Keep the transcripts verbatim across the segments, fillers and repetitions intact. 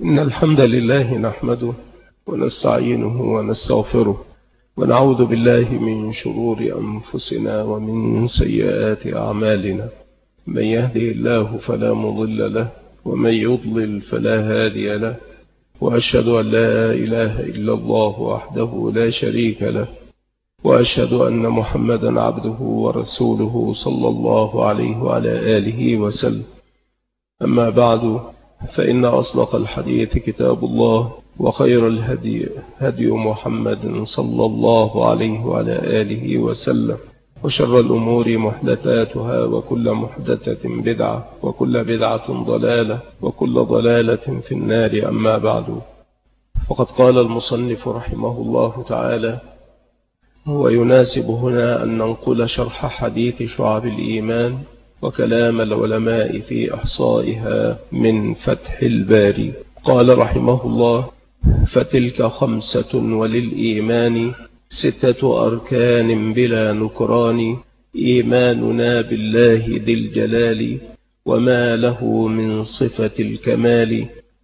إن الحمد لله نحمده ونستعينه ونستغفره ونعوذ بالله من شرور أنفسنا ومن سيئات أعمالنا. من يهدي الله فلا مضل له ومن يضلل فلا هادي له، وأشهد أن لا إله إلا الله وحده لا شريك له، وأشهد أن محمدا عبده ورسوله صلى الله عليه وعلى آله وسلم. أما بعد، فإن أصدق الحديث كتاب الله، وخير الهدي هدي محمد صلى الله عليه وعلى آله وسلم، وشر الأمور محدثاتها، وكل محدثة بدعة، وكل بدعة ضلالة، وكل ضلالة في النار. أما بعد، فقد قال المصنف رحمه الله تعالى: هو يناسب هنا أن ننقل شرح حديث شعب الإيمان وكلام العلماء في إحصائها من فتح الباري. قال رحمه الله: فتلك خمسة وللإيمان ستة أركان بلا نكران، إيماننا بالله ذي الجلال وما له من صفة الكمال،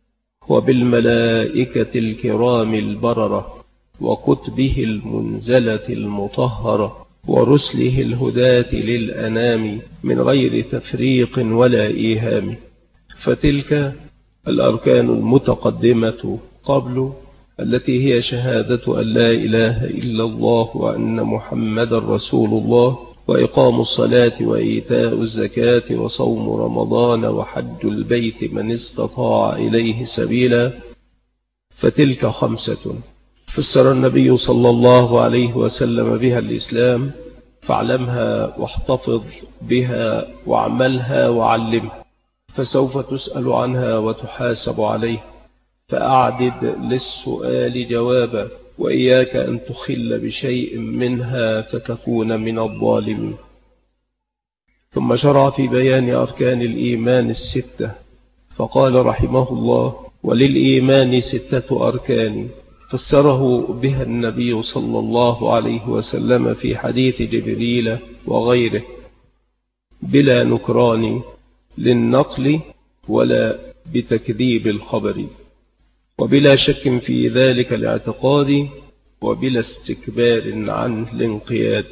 وبالملائكة الكرام البررة، وكتبه المنزلة المطهرة، ورسله الهداة للأنام من غير تفريق ولا إيهام. فتلك الأركان المتقدمة قبل، التي هي شهادة أن لا إله إلا الله وأن محمد رسول الله، وإقام الصلاة وإيتاء الزكاة وصوم رمضان وحج البيت من استطاع إليه سبيلا. فتلك خمسة فسر النبي صلى الله عليه وسلم بها الإسلام، فاعلمها واحتفظ بها واعملها وعلمها، فسوف تسأل عنها وتحاسب عليه، فأعدد للسؤال جوابا، وإياك أن تخل بشيء منها فتكون من الظالمين. ثم شرع في بيان أركان الإيمان الستة، فقال رحمه الله: وللإيمان ستة أركان، فسره بها النبي صلى الله عليه وسلم في حديث جبريل وغيره بلا نكران للنقل ولا بتكذيب الخبر، وبلا شك في ذلك الاعتقاد، وبلا استكبار عنه الانقياد.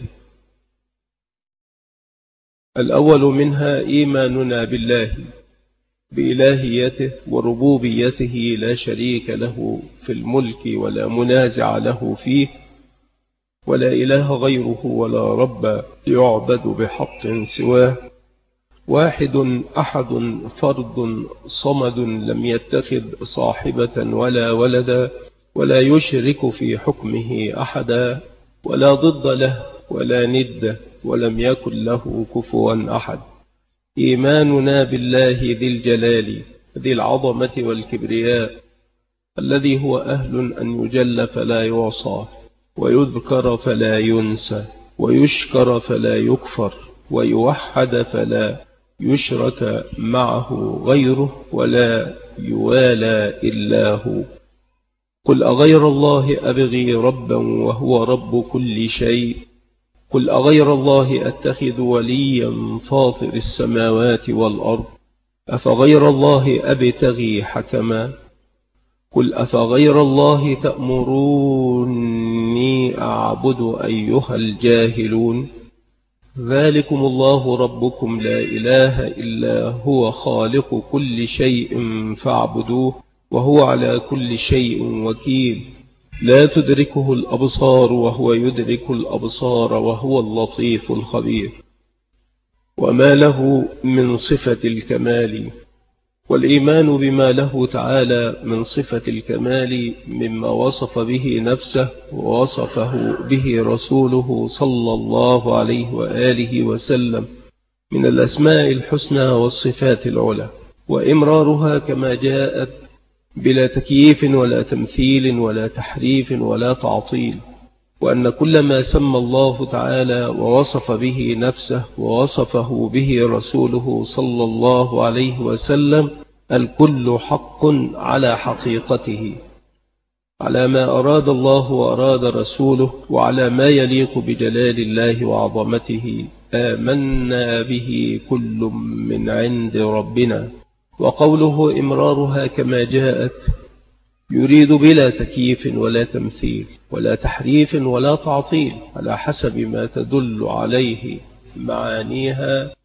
الأول منها إيماننا بالله بإلهيته وربوبيته، لا شريك له في الملك ولا منازع له فيه، ولا إله غيره ولا رب يعبد بحق سواه، واحد أحد فرد صمد لم يتخذ صاحبة ولا ولدا، ولا يشرك في حكمه أحدا، ولا ضد له ولا ند، ولم يكن له كفوا أحد. إيماننا بالله ذي الجلال ذي العظمة والكبرياء، الذي هو أهل أن يجل فلا يعصى، ويذكر فلا ينسى، ويشكر فلا يكفر، ويوحد فلا يشرك معه غيره، ولا يوالى إلا هو. قل أغير الله أبغي ربا وهو رب كل شيء، قل أغير الله أتخذ وليا فاطر السماوات والأرض، أفغير الله أبتغي حكما، قل أفغير الله تأمروني أعبد أيها الجاهلون. ذلكم الله ربكم لا إله إلا هو خالق كل شيء فاعبدوه، وهو على كل شيء وكيل، لا تدركه الأبصار وهو يدرك الأبصار وهو اللطيف الخبير. وما له من صفة الكمال، والإيمان بما له تعالى من صفة الكمال مما وصف به نفسه ووصفه به رسوله صلى الله عليه وآله وسلم من الأسماء الحسنى والصفات العلى، وإمرارها كما جاءت بلا تكييف ولا تمثيل ولا تحريف ولا تعطيل، وأن كل ما سمى الله تعالى ووصف به نفسه ووصفه به رسوله صلى الله عليه وسلم الكل حق على حقيقته، على ما أراد الله وأراد رسوله، وعلى ما يليق بجلال الله وعظمته. آمنا به كل من عند ربنا. وقوله إمرارها كما جاءت يريد بلا تكييف ولا تمثيل ولا تحريف ولا تعطيل، على حسب ما تدل عليه معانيها،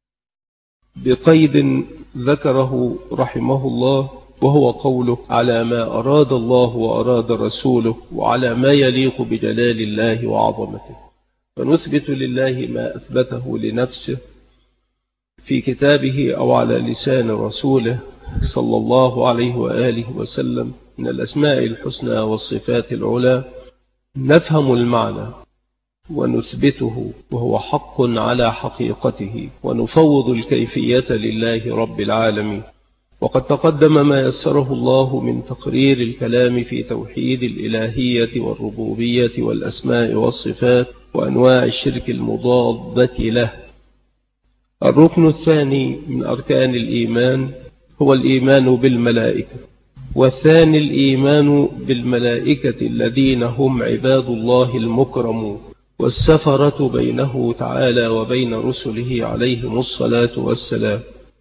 بقيد ذكره رحمه الله، وهو قوله: على ما أراد الله وأراد رسوله، وعلى ما يليق بجلال الله وعظمته. فنثبت لله ما أثبته لنفسه في كتابه أو على لسان رسوله صلى الله عليه وآله وسلم من الأسماء الحسنى والصفات العلى، نفهم المعنى ونثبته وهو حق على حقيقته، ونفوض الكيفية لله رب العالمين. وقد تقدم ما يسره الله من تقرير الكلام في توحيد الإلهية والربوبية والأسماء والصفات وأنواع الشرك المضادة له. الركن الثاني من أركان الإيمان هو الإيمان بالملائكة، والثاني الإيمان بالملائكة الذين هم عباد الله المكرمون والسفرة بينه تعالى وبين رسله عليهم الصلاة والسلام.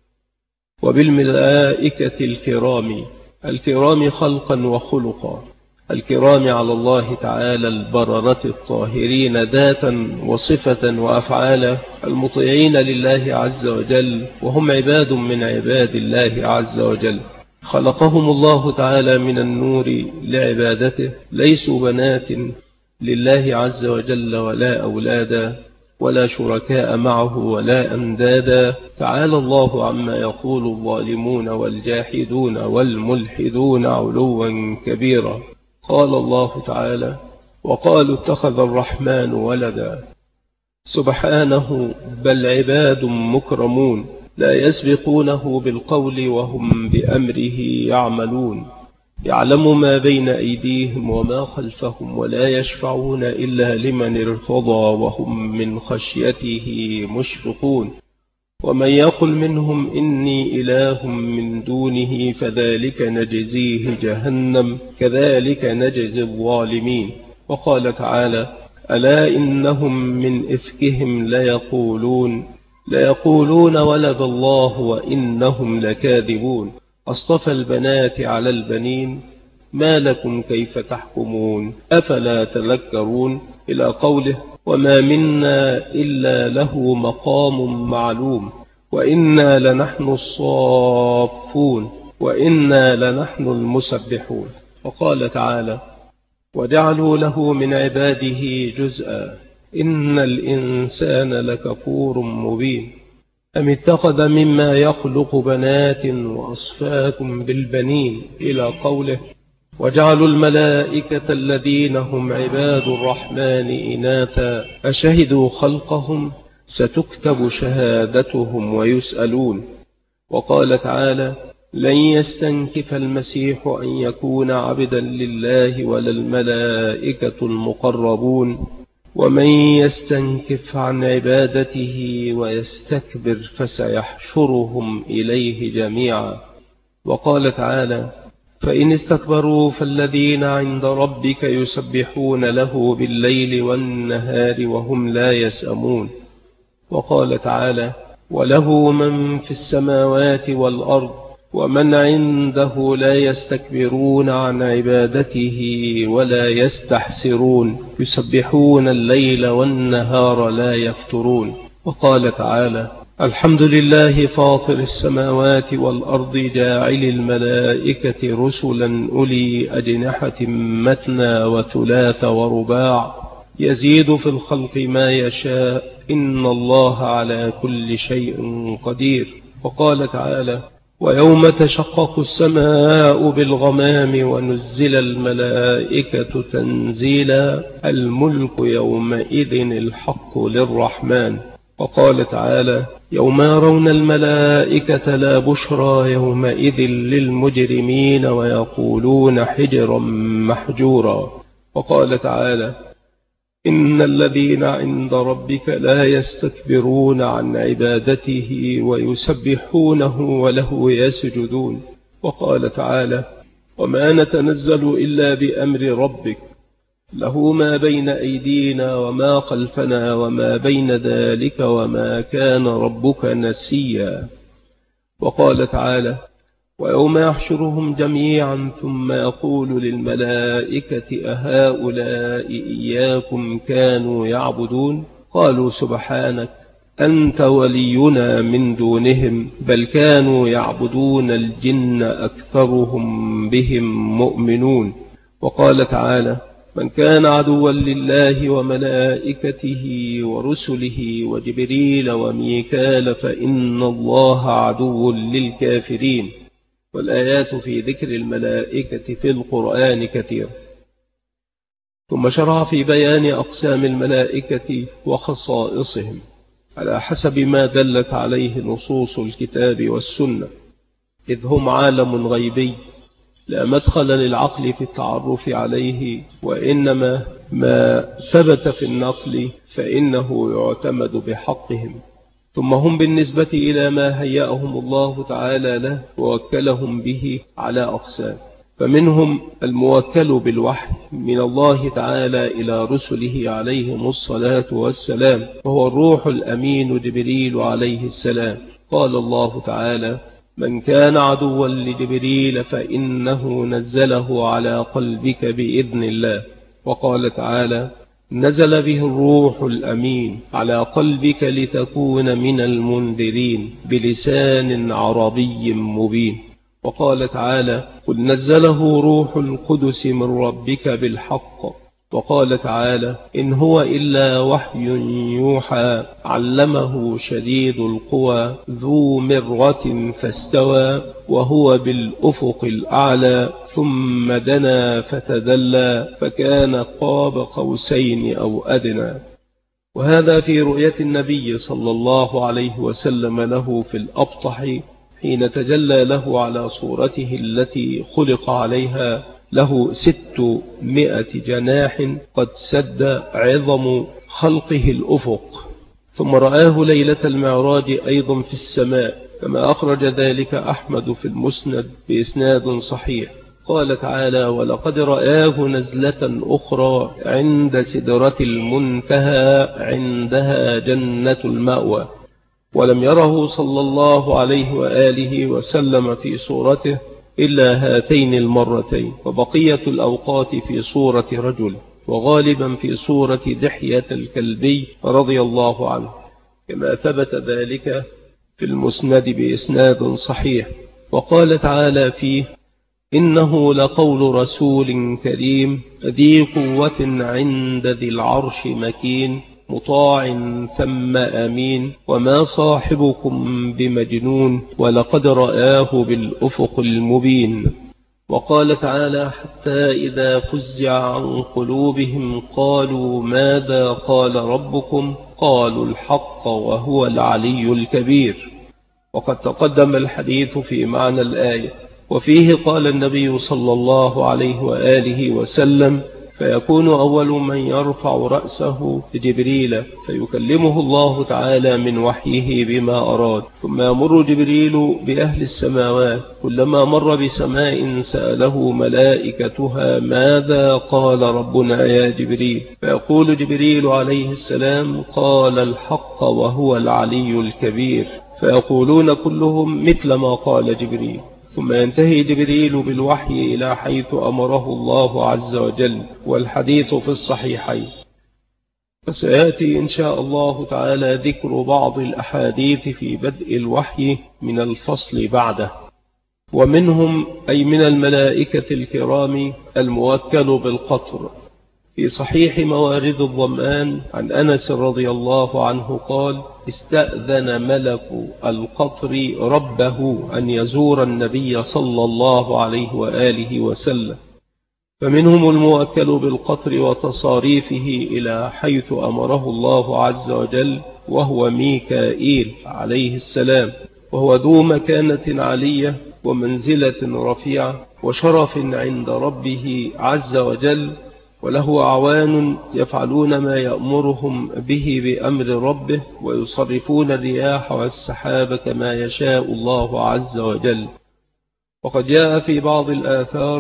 وبالملائكة الكرام، الكرام خلقا وخلقا، الكرام على الله تعالى البررة الطاهرين ذاتا وصفة وأفعالا، المطيعين لله عز وجل، وهم عباد من عباد الله عز وجل. خلقهم الله تعالى من النور لعبادته، ليسوا بنات لله عز وجل ولا أولادا ولا شركاء معه ولا أندادا. تعالى الله عما يقول الظالمون والجاحدون والملحدون علوا كبيرا. قال الله تعالى: وقالوا اتخذ الرحمن ولدا. سبحانه، بل عباد مكرمون لا يسبقونه بالقول وهم بأمره يعملون، يعلم ما بين أيديهم وما خلفهم، ولا يشفعون إلا لمن ارتضى وهم من خشيته مشفقون. ومن يقل منهم إني إله من دونه فذلك نجزيه جهنم كذلك نجزي الظالمين. وقال تعالى: ألا إنهم من إفكهم ليقولون ليقولون ولد الله وإنهم لكاذبون. أصطفى البنات على البنين ما لكم كيف تحكمون أفلا تذكرون، إلى قوله: وما منا إلا له مقام معلوم وإنا لنحن الصافون وإنا لنحن المسبحون. وقال تعالى: وجعلوا له من عباده جزءا إن الإنسان لكفور مبين. أم اتخذ مما يخلق بنات وأصفاكم بالبنين، إلى قوله: وجعلوا الملائكة الذين هم عباد الرحمن إناثا أشهدوا خلقهم ستكتب شهادتهم ويسألون. وقال تعالى: لن يستنكف المسيح أن يكون عبدا لله ولا الملائكة المقربون، ومن يستنكف عن عبادته ويستكبر فسيحشرهم إليه جميعا. وقال تعالى: فإن استكبروا فالذين عند ربك يسبحون له بالليل والنهار وهم لا يسأمون. وقال تعالى: وله من في السماوات والأرض ومن عنده لا يستكبرون عن عبادته ولا يستحسرون يسبحون الليل والنهار لا يفترون. وقال تعالى: الحمد لله فاطر السماوات والأرض جاعل الملائكة رسلا أولي أجنحة مثنى وثلاث ورباع يزيد في الخلق ما يشاء إن الله على كل شيء قدير. وقال تعالى: ويوم تشقق السماء بالغمام ونزل الملائكة تنزيلا الملك يومئذ الحق للرحمن. وقال تعالى: يوم يرون الملائكة لا بشرى يومئذ للمجرمين ويقولون حجرا محجورا. وقال تعالى: إن الذين عند ربك لا يستكبرون عن عبادته ويسبحونه وله يسجدون. وقال تعالى: وما نتنزل إلا بأمر ربك له ما بين أيدينا وما خلفنا وما بين ذلك وما كان ربك نسيا. وقال تعالى: ويوم يحشرهم جميعا ثم يقول للملائكة أهؤلاء إياكم كانوا يعبدون؟ قالوا سبحانك أنت ولينا من دونهم بل كانوا يعبدون الجن أكثرهم بهم مؤمنون. وقال تعالى من كان عدوا لله وملائكته ورسله وجبريل وميكال فإن الله عدو للكافرين. والآيات في ذكر الملائكة في القرآن كثير. ثم شرع في بيان أقسام الملائكة وخصائصهم على حسب ما دلت عليه نصوص الكتاب والسنة، إذ هم عالم غيبي لا مدخل للعقل في التعرف عليه، وإنما ما ثبت في النقل فإنه يعتمد بحقهم. ثم هم بالنسبة إلى ما هيأهم الله تعالى له ووكلهم به على أقسام، فمنهم الموكل بالوحي من الله تعالى إلى رسله عليهم الصلاة والسلام، وهو الروح الأمين جبريل عليه السلام. قال الله تعالى من كان عدوا لجبريل فإنه نزله على قلبك بإذن الله. وقال تعالى نزل به الروح الأمين على قلبك لتكون من المنذرين بلسان عربي مبين. وقال تعالى قل نزله روح القدس من ربك بالحق. وقال تعالى إن هو إلا وحي يوحى علمه شديد القوى ذو مرة فاستوى وهو بالأفق الأعلى ثم دنا فتدلى فكان قاب قوسين أو أدنى. وهذا في رؤية النبي صلى الله عليه وسلم له في الأبطح حين تجلى له على صورته التي خلق عليها، له ستمائة جناح قد سد عظم خلقه الأفق. ثم رآه ليلة المعراج أيضا في السماء كما أخرج ذلك أحمد في المسند بإسناد صحيح. قال تعالى ولقد رآه نزلة أخرى عند سدرة المنتهى عندها جنة المأوى. ولم يره صلى الله عليه وآله وسلم في صورته إلا هاتين المرتين، وبقية الأوقات في صورة رجل، وغالبا في صورة دحية الكلبي رضي الله عنه كما ثبت ذلك في المسند بإسناد صحيح. وقال تعالى فيه إنه لقول رسول كريم ذي قوة عند ذي العرش مكين مطاع ثم أمين وما صاحبكم بمجنون ولقد رآه بالأفق المبين. وقال تعالى حتى إذا فزع عن قلوبهم قالوا ماذا قال ربكم قالوا الحق وهو العلي الكبير. وقد تقدم الحديث في معنى الآية، وفيه قال النبي صلى الله عليه وآله وسلم فيكون أول من يرفع رأسه جبريل فيكلمه الله تعالى من وحيه بما أراد، ثم يمر جبريل بأهل السماوات كلما مر بسماء سأله ملائكتها ماذا قال ربنا يا جبريل، فيقول جبريل عليه السلام قال الحق وهو العلي الكبير، فيقولون كلهم مثل ما قال جبريل. ثم ينتهي جبريل بالوحي إلى حيث أمره الله عز وجل، والحديث في الصحيحين. فسيأتي إن شاء الله تعالى ذكر بعض الأحاديث في بدء الوحي من الفصل بعده. ومنهم أي من الملائكة الكرام الموكل بالقطر. في صحيح موارد الظمآن عن أنس رضي الله عنه قال استأذن ملك القطر ربه أن يزور النبي صلى الله عليه وآله وسلم. فمنهم الموكل بالقطر وتصاريفه إلى حيث أمره الله عز وجل وهو ميكائيل عليه السلام، وهو ذو مكانة عالية ومنزلة رفيعة وشرف عند ربه عز وجل، وله أعوان يفعلون ما يأمرهم به بأمر ربه ويصرفون الرياح والسحاب كما يشاء الله عز وجل. وقد جاء في بعض الآثار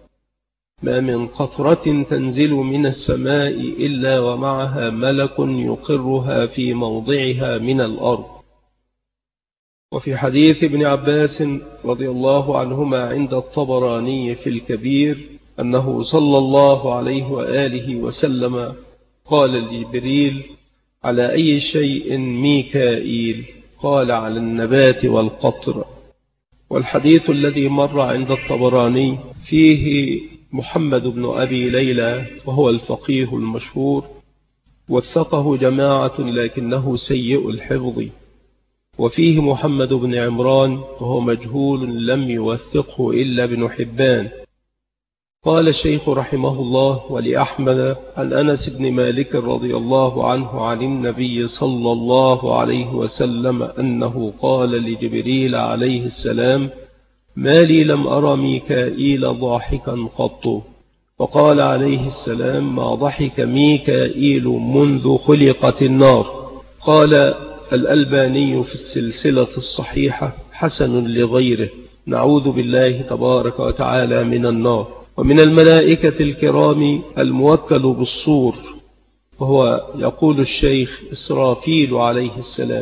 ما من قطرة تنزل من السماء إلا ومعها ملك يقرها في موضعها من الأرض. وفي حديث ابن عباس رضي الله عنهما عند الطبراني في الكبير أنه صلى الله عليه وآله وسلم قال لجبريل: على أي شيء ميكائيل؟ قال: على النبات والقطر. والحديث الذي مر عند الطبراني فيه محمد بن أبي ليلى وهو الفقيه المشهور، وثقه جماعة لكنه سيء الحفظ، وفيه محمد بن عمران وهو مجهول لم يوثقه إلا ابن حبان. قال الشيخ رحمه الله: ولأحمد عن أنس بن مالك رضي الله عنه عن النبي صلى الله عليه وسلم أنه قال لجبريل عليه السلام: ما لي لم أرى ميكائيل ضاحكا قط. فقال عليه السلام: ما ضحك ميكائيل منذ خلقت النار. قال الألباني في السلسلة الصحيحة: حسن لغيره، نعوذ بالله تبارك وتعالى من النار. ومن الملائكة الكرام الموكل بالصور، وهو يقول الشيخ إسرافيل عليه السلام.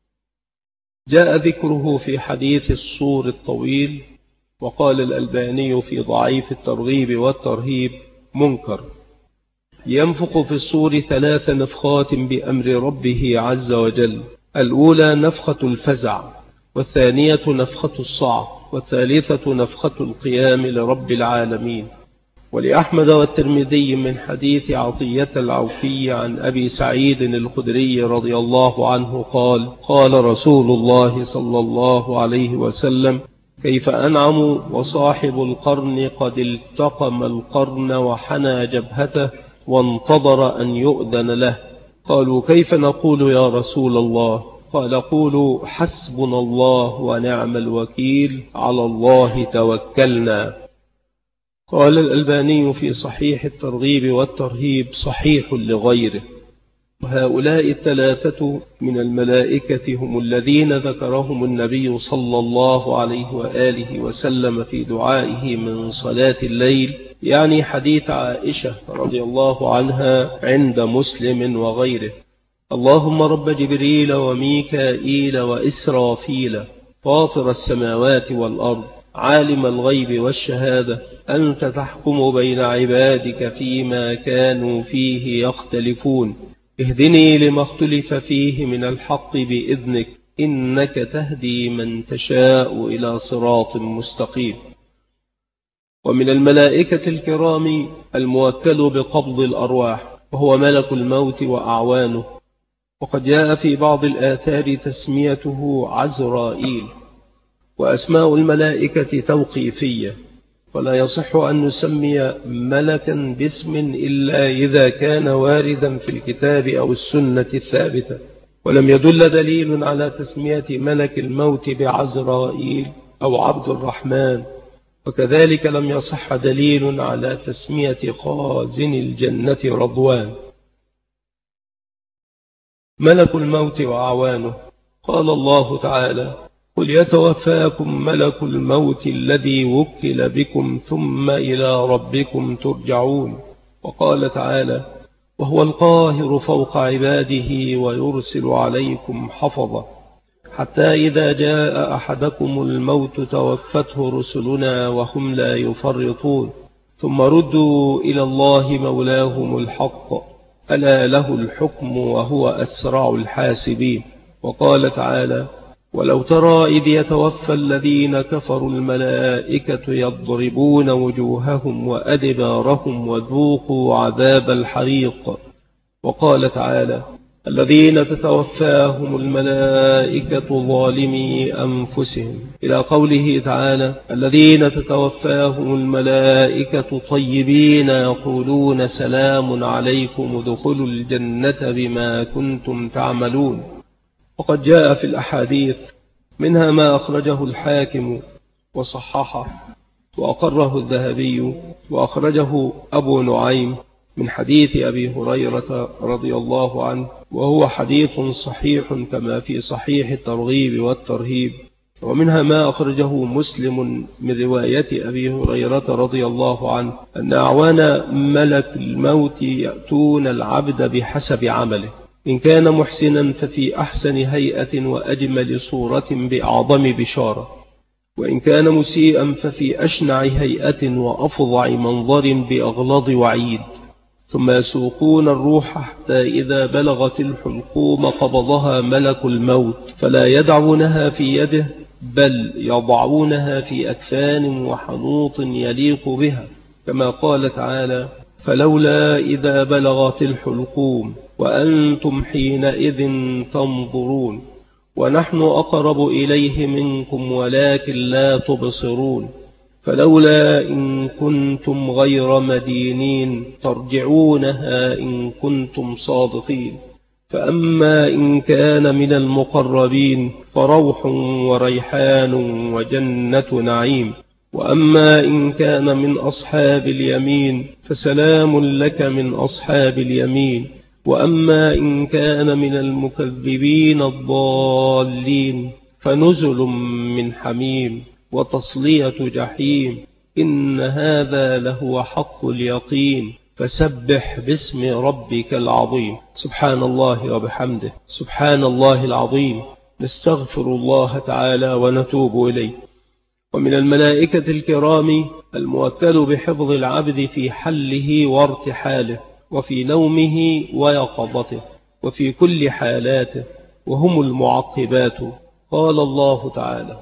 جاء ذكره في حديث الصور الطويل، وقال الألباني في ضعيف الترغيب والترهيب: منكر. ينفخ في الصور ثلاث نفخات بأمر ربه عز وجل، الأولى نفخة الفزع، والثانية نفخة الصعق، والثالثة نفخة القيام لرب العالمين. ولأحمد والترمذي من حديث عطية العوفي عن أبي سعيد الخدري رضي الله عنه قال: قال رسول الله صلى الله عليه وسلم: كيف أنعم وصاحب القرن قد التقم القرن وحنى جبهته وانتظر أن يؤذن له. قالوا: كيف نقول يا رسول الله؟ قال: قولوا: حسبنا الله ونعم الوكيل، على الله توكلنا. قال الألباني في صحيح الترغيب والترهيب: صحيح لغيره. وهؤلاء الثلاثة من الملائكة هم الذين ذكرهم النبي صلى الله عليه وآله وسلم في دعائه من صلاة الليل، يعني حديث عائشة رضي الله عنها عند مسلم وغيره: اللهم رب جبريل وميكائيل وإسرافيل فاطر السماوات والأرض عالم الغيب والشهادة، أنت تحكم بين عبادك فيما كانوا فيه يختلفون، اهدني لما اختلف فيه من الحق بإذنك، إنك تهدي من تشاء إلى صراط مستقيم. ومن الملائكة الكرام الموكل بقبض الأرواح، وهو ملك الموت وأعوانه، وقد جاء في بعض الآثار تسميته عزرائيل. وأسماء الملائكة توقيفية، ولا يصح أن نسمي ملكا باسم إلا إذا كان واردا في الكتاب أو السنة الثابتة، ولم يدل دليل على تسمية ملك الموت بعزرائيل أو عبد الرحمن، وكذلك لم يصح دليل على تسمية خازن الجنة رضوان. ملك الموت وأعوانه، قال الله تعالى: قل يتوفاكم ملك الموت الذي وكل بكم ثم إلى ربكم ترجعون. وقال تعالى: وهو القاهر فوق عباده ويرسل عليكم حفظة حتى إذا جاء أحدكم الموت توفته رسلنا وهم لا يفرطون ثم ردوا إلى الله مولاهم الحق ألا له الحكم وهو أسرع الحاسبين. وقال تعالى: ولو ترى إذ يتوفى الذين كفروا الملائكة يضربون وجوههم وأدبارهم وذوقوا عذاب الحريق. وقال تعالى: الذين تتوفاهم الملائكة ظالمي أنفسهم، إلى قوله تعالى: الذين تتوفاهم الملائكة طيبين يقولون سلام عليكم ادخلوا الجنة بما كنتم تعملون. وقد جاء في الأحاديث منها ما أخرجه الحاكم وصححه وأقره الذهبي، وأخرجه أبو نعيم من حديث أبي هريرة رضي الله عنه، وهو حديث صحيح كما في صحيح الترغيب والترهيب. ومنها ما أخرجه مسلم من رواية أبي هريرة رضي الله عنه أن أعوان ملك الموت يأتون العبد بحسب عمله، إن كان محسنا ففي أحسن هيئة وأجمل صورة بأعظم بشارة، وإن كان مسيئا ففي أشنع هيئة وأفظع منظر بأغلظ وعيد. ثم يسوقون الروح حتى إذا بلغت الحلقوم قبضها ملك الموت، فلا يدعونها في يده بل يضعونها في أكفان وحنوط يليق بها، كما قال تعالى: فلولا إذا بلغت الحلقوم وأنتم حينئذ تنظرون ونحن أقرب إليه منكم ولكن لا تبصرون. فلولا إن كنتم غير مدينين ترجعونها إن كنتم صادقين. فأما إن كان من المقربين فروح وريحان وجنة نعيم، وأما إن كان من أصحاب اليمين فسلام لك من أصحاب اليمين، وأما إن كان من المكذبين الضالين فنزل من حميم وتصلية جحيم. إن هذا لهو حق اليقين، فسبح باسم ربك العظيم. سبحان الله وبحمده، سبحان الله العظيم. نستغفر الله تعالى ونتوب إليه. ومن الملائكة الكرام الموكل بحفظ العبد في حله وارتحاله، وفي نومه ويقظته، وفي كل حالاته، وهم المعقبات. قال الله تعالى: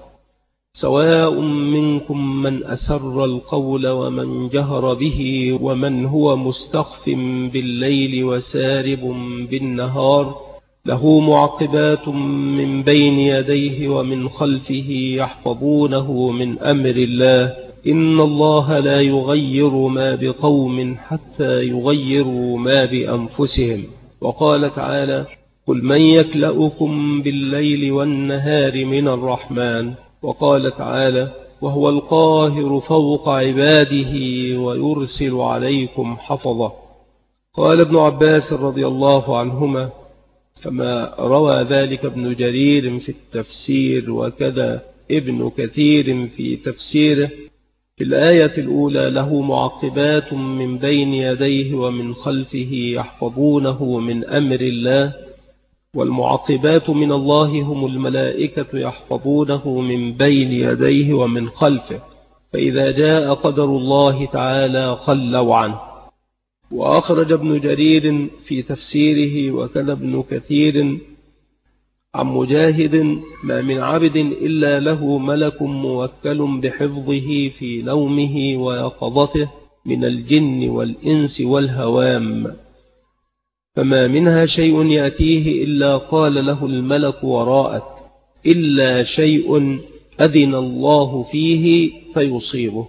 سواء منكم من أسر القول ومن جهر به ومن هو مستخف بالليل وسارب بالنهار، له معقبات من بين يديه ومن خلفه يحفظونه من أمر الله، إن الله لا يغير ما بقوم حتى يغيروا ما بأنفسهم. وقال تعالى: قل من يكلؤكم بالليل والنهار من الرحمن. وقال تعالى: وهو القاهر فوق عباده ويرسل عليكم حفظة. قال ابن عباس رضي الله عنهما، كما روى ذلك ابن جرير في التفسير وكذا ابن كثير في تفسيره، في الآية الأولى: له معقبات من بين يديه ومن خلفه يحفظونه من أمر الله. والمعقبات من الله هم الملائكة يحفظونه من بين يديه ومن خلفه، فإذا جاء قدر الله تعالى خلوا عنه. وأخرج ابن جرير في تفسيره وكذا ابن كثير عن مجاهد: ما من عبد إلا له ملك موكل بحفظه في نومه ويقظته من الجن والإنس والهوام، فما منها شيء يأتيه إلا قال له الملك وراءك، إلا شيء أذن الله فيه فيصيبه.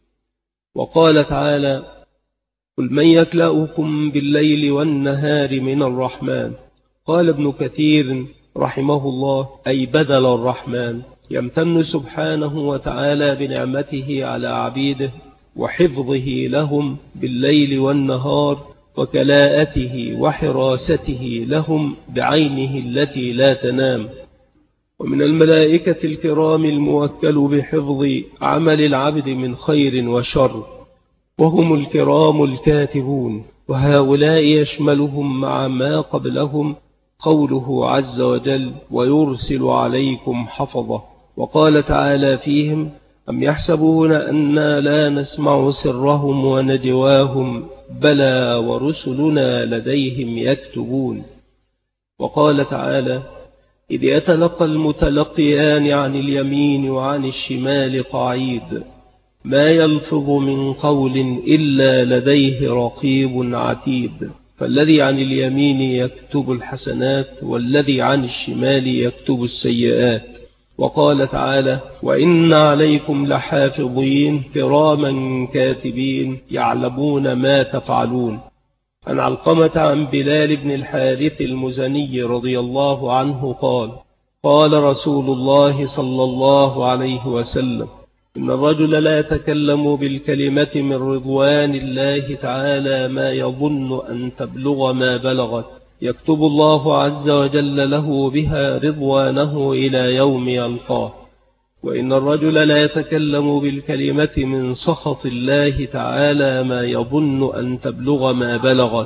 وقال تعالى: قل من يكلؤكم بالليل والنهار من الرحمن. قال ابن كثير رحمه الله: أي بدل الرحمن، يمتن سبحانه وتعالى بنعمته على عبيده وحفظه لهم بالليل والنهار، وكلاءته وحراسته لهم بعينه التي لا تنام. ومن الملائكة الكرام الموكل بحفظ عمل العبد من خير وشر، وهم الكرام الكاتبون، وهؤلاء يشملهم مع ما قبلهم قوله عز وجل: ويرسل عليكم حفظة. وقال تعالى فيهم: أم يحسبون أنا لا نسمع سرهم ونجواهم بلى ورسلنا لديهم يكتبون. وقال تعالى: إذ يتلقى المتلقيان عن اليمين وعن الشمال قعيد، ما يلفظ من قول إلا لديه رقيب عتيد. فالذي عن اليمين يكتب الحسنات، والذي عن الشمال يكتب السيئات. وقال تعالى: وإن عليكم لحافظين كراما كاتبين يعلمون ما تفعلون. عن علقمة عن بلال بن الحارث المزني رضي الله عنه قال: قال رسول الله صلى الله عليه وسلم: إن الرجل لا يتكلم بالكلمة من رضوان الله تعالى ما يظن أن تبلغ ما بلغت، يكتب الله عز وجل له بها رضوانه إلى يوم يلقاه. وإن الرجل لا يتكلم بالكلمة من سخط الله تعالى ما يظن أن تبلغ ما بلغت،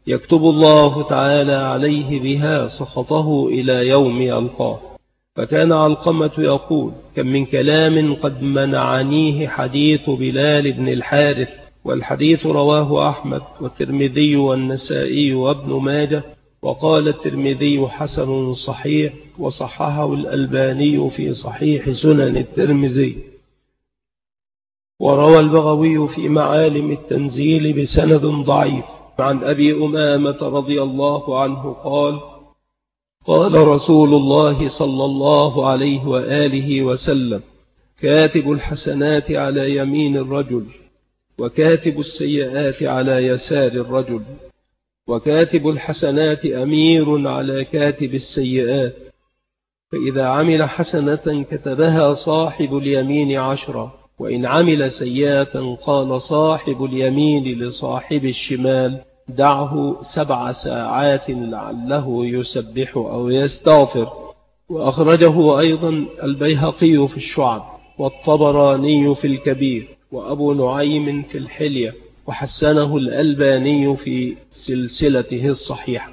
يكتب الله تعالى عليه بها سخطه إلى يوم يلقاه. فكان علقمة يقول: كم من كلام قد منعنيه حديث بلال بن الحارث، والحديث رواه أحمد والترمذي والنسائي وابن ماجه، وقال الترمذي حسن صحيح، وصححه الألباني في صحيح سنن الترمذي. وروى البغوي في معالم التنزيل بسند ضعيف عن أبي أمامة رضي الله عنه قال: قال رسول الله صلى الله عليه وآله وسلم: كاتب الحسنات على يمين الرجل، وكاتب السيئات على يسار الرجل، وكاتب الحسنات أمير على كاتب السيئات، فإذا عمل حسنة كتبها صاحب اليمين عشرة، وإن عمل سيئة قال صاحب اليمين لصاحب الشمال: دعه سبع ساعات لعله يسبح أو يستغفر. وأخرجه أيضا البيهقي في الشعب، والطبراني في الكبير، وأبو نعيم في الحلية، وحسنه الألباني في سلسلته الصحيحة.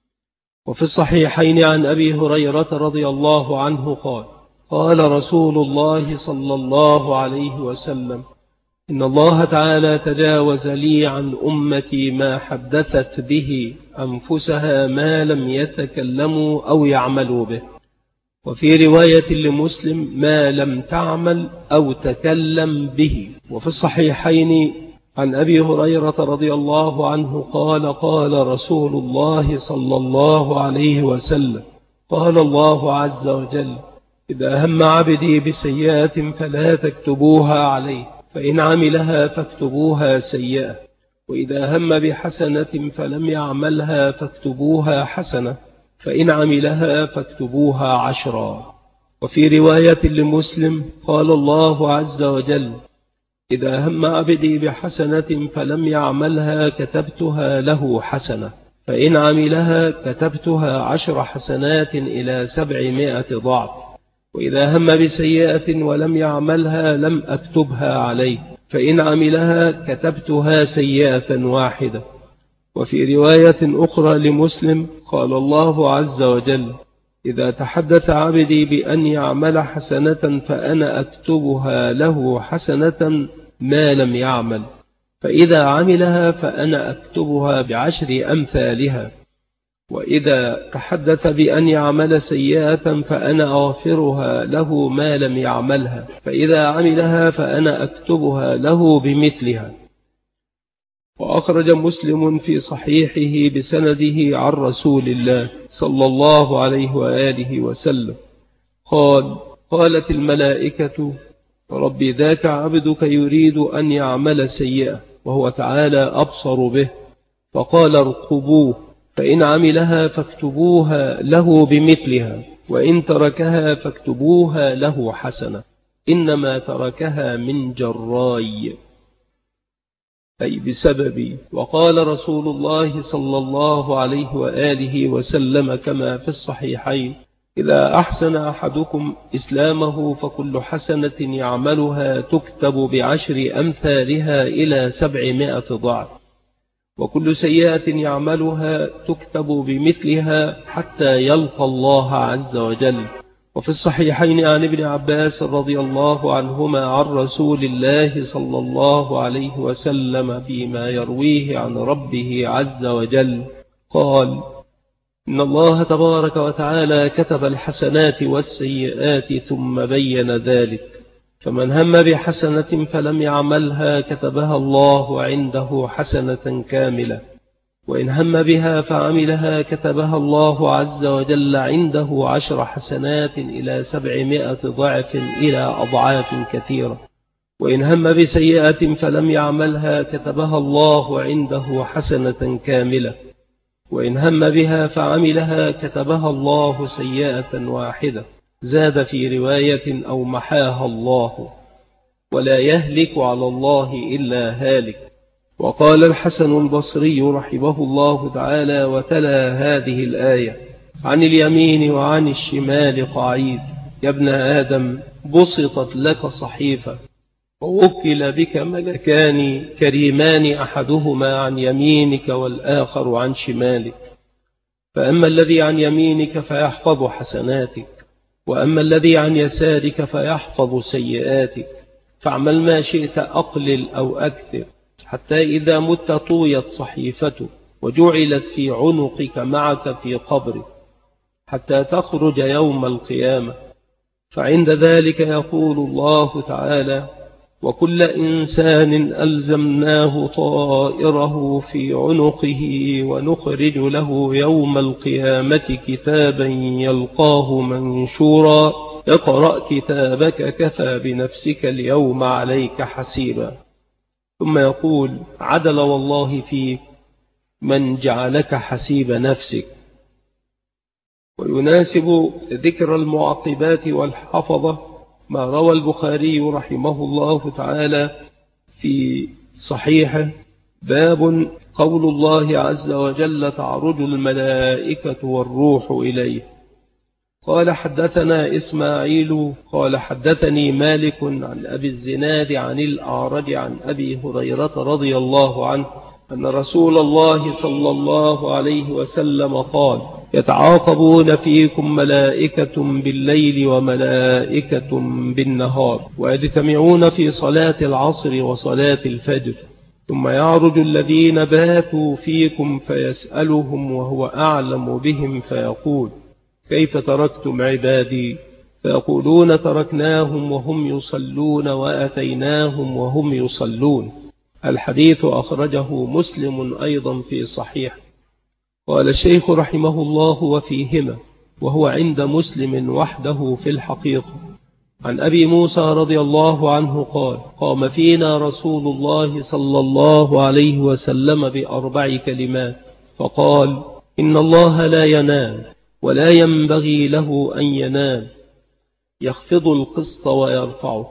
وفي الصحيحين عن أبي هريرة رضي الله عنه قال: قال رسول الله صلى الله عليه وسلم: إن الله تعالى تجاوز لي عن أمتي ما حدثت به أنفسها ما لم يتكلموا أو يعملوا به. وفي رواية لمسلم: ما لم تعمل أو تكلم به. وفي الصحيحين عن أبي هريرة رضي الله عنه قال: قال رسول الله صلى الله عليه وسلم: قال الله عز وجل: إذا هم عبدي بسيئة فلا تكتبوها عليه، فإن عملها فاكتبوها سيئة، وإذا هم بحسنة فلم يعملها فاكتبوها حسنة، فإن عملها فاكتبوها عشرا. وفي رواية لمسلم: قال الله عز وجل: إذا هم عبدي بحسنة فلم يعملها كتبتها له حسنة، فإن عملها كتبتها عشر حسنات إلى سبعمائة ضعف، وإذا هم بسيئة ولم يعملها لم أكتبها عليه، فإن عملها كتبتها سيئة واحدة. وفي رواية أخرى لمسلم: قال الله عز وجل: إذا تحدث عبدي بأن يعمل حسنة فأنا أكتبها له حسنة ما لم يعمل، فإذا عملها فأنا أكتبها بعشر أمثالها، وإذا تحدث بأن يعمل سيئة فأنا أغفرها له ما لم يعملها، فإذا عملها فأنا أكتبها له بمثلها. وأخرج مسلم في صحيحه بسنده عن رسول الله صلى الله عليه وآله وسلم قال: قالت الملائكة: رب ذاك عبدك يريد أن يعمل سيئة وهو تعالى أبصر به، فقال: ارقبوه، فإن عملها فاكتبوها له بمثلها، وإن تركها فاكتبوها له حسنة، إنما تركها من جراي، أي بسببي. وقال رسول الله صلى الله عليه وآله وسلم كما في الصحيحين: إذا أحسن أحدكم إسلامه فكل حسنة يعملها تكتب بعشر أمثالها إلى سبعمائة ضعف، وكل سيئة يعملها تكتب بمثلها حتى يلقى الله عز وجل. وفي الصحيحين عن ابن عباس رضي الله عنهما عن رسول الله صلى الله عليه وسلم فيما يرويه عن ربه عز وجل قال: إن الله تبارك وتعالى كتب الحسنات والسيئات ثم بين ذلك، فمن هم بحسنة فلم يعملها كتبها الله عنده حسنة كاملة، وإن هم بها فعملها كتبها الله عز وجل عنده عشر حسنات إلى سبعمائة ضعف إلى أضعاف كثيرة، وإن هم بسيئة فلم يعملها كتبها الله عنده حسنة كاملة، وإن هم بها فعملها كتبها الله سيئة واحدة. زاد في رواية: أو محاها الله، ولا يهلك على الله إلا هالك. وقال الحسن البصري رحمه الله تعالى وتلا هذه الآية: عن اليمين وعن الشمال قعيد، يا ابن آدم بسطت لك صحيفة، ووكل بك ملكان كريمان أحدهما عن يمينك والآخر عن شمالك، فأما الذي عن يمينك فيحفظ حسناتك، وأما الذي عن يسارك فيحفظ سيئاتك، فاعمل ما شئت أقلل أو أكثر، حتى إذا مت طويت صحيفتك وجعلت في عنقك معك في قبرك، حتى تخرج يوم القيامة. فعند ذلك يقول الله تعالى: وكل إنسان ألزمناه طائره في عنقه ونخرج له يوم القيامة كتابا يلقاه منشورا اقرأ كتابك كفى بنفسك اليوم عليك حسيبا. ثم يقول: عدل والله فيك من جعلك حسيب نفسك. ويناسب ذكر المعقبات والحفظة ما روى البخاري رحمه الله تعالى في صحيحه: باب قول الله عز وجل: تعرج الملائكة والروح إليه. قال: حدثنا إسماعيل قال حدثني مالك عن أبي الزناد عن الأعرج عن أبي هريرة رضي الله عنه أن رسول الله صلى الله عليه وسلم قال: يتعاقبون فيكم ملائكة بالليل وملائكة بالنهار، ويجتمعون في صلاة العصر وصلاة الفجر، ثم يعرج الذين باتوا فيكم فيسألهم وهو أعلم بهم فيقول: كيف تركتم عبادي؟ فيقولون: تركناهم وهم يصلون وأتيناهم وهم يصلون. الحديث أخرجه مسلم أيضا في صحيح. قال الشيخ رحمه الله: وفيهما، وهو عند مسلم وحده في الحقيقة، عن أبي موسى رضي الله عنه قال: قام فينا رسول الله صلى الله عليه وسلم بأربع كلمات فقال: إن الله لا ينام ولا ينبغي له أن ينام، يخفض القسط ويرفعه،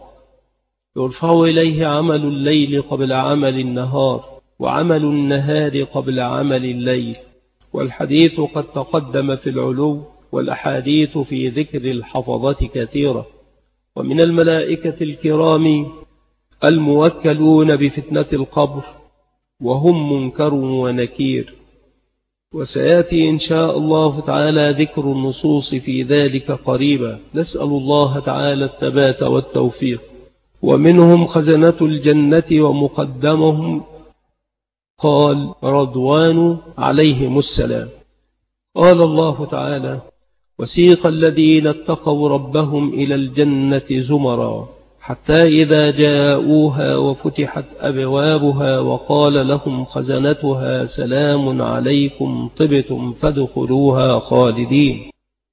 يرفع إليه عمل الليل قبل عمل النهار، وعمل النهار قبل عمل الليل. والحديث قد تقدم في العلو، والأحاديث في ذكر الحفظة كثيرة. ومن الملائكة الكرام الموكلون بفتنة القبر، وهم منكر ونكير، وسيأتي إن شاء الله تعالى ذكر النصوص في ذلك قريبا. نسأل الله تعالى الثبات والتوفيق. ومنهم خزنة الجنة ومقدمهم قال: رضوان عليهم السلام. قال الله تعالى: وسيق الذين اتقوا ربهم إلى الجنة زمرا حتى إذا جاءوها وفتحت أبوابها وقال لهم خزنتها سلام عليكم طبتم فادخلوها خالدين.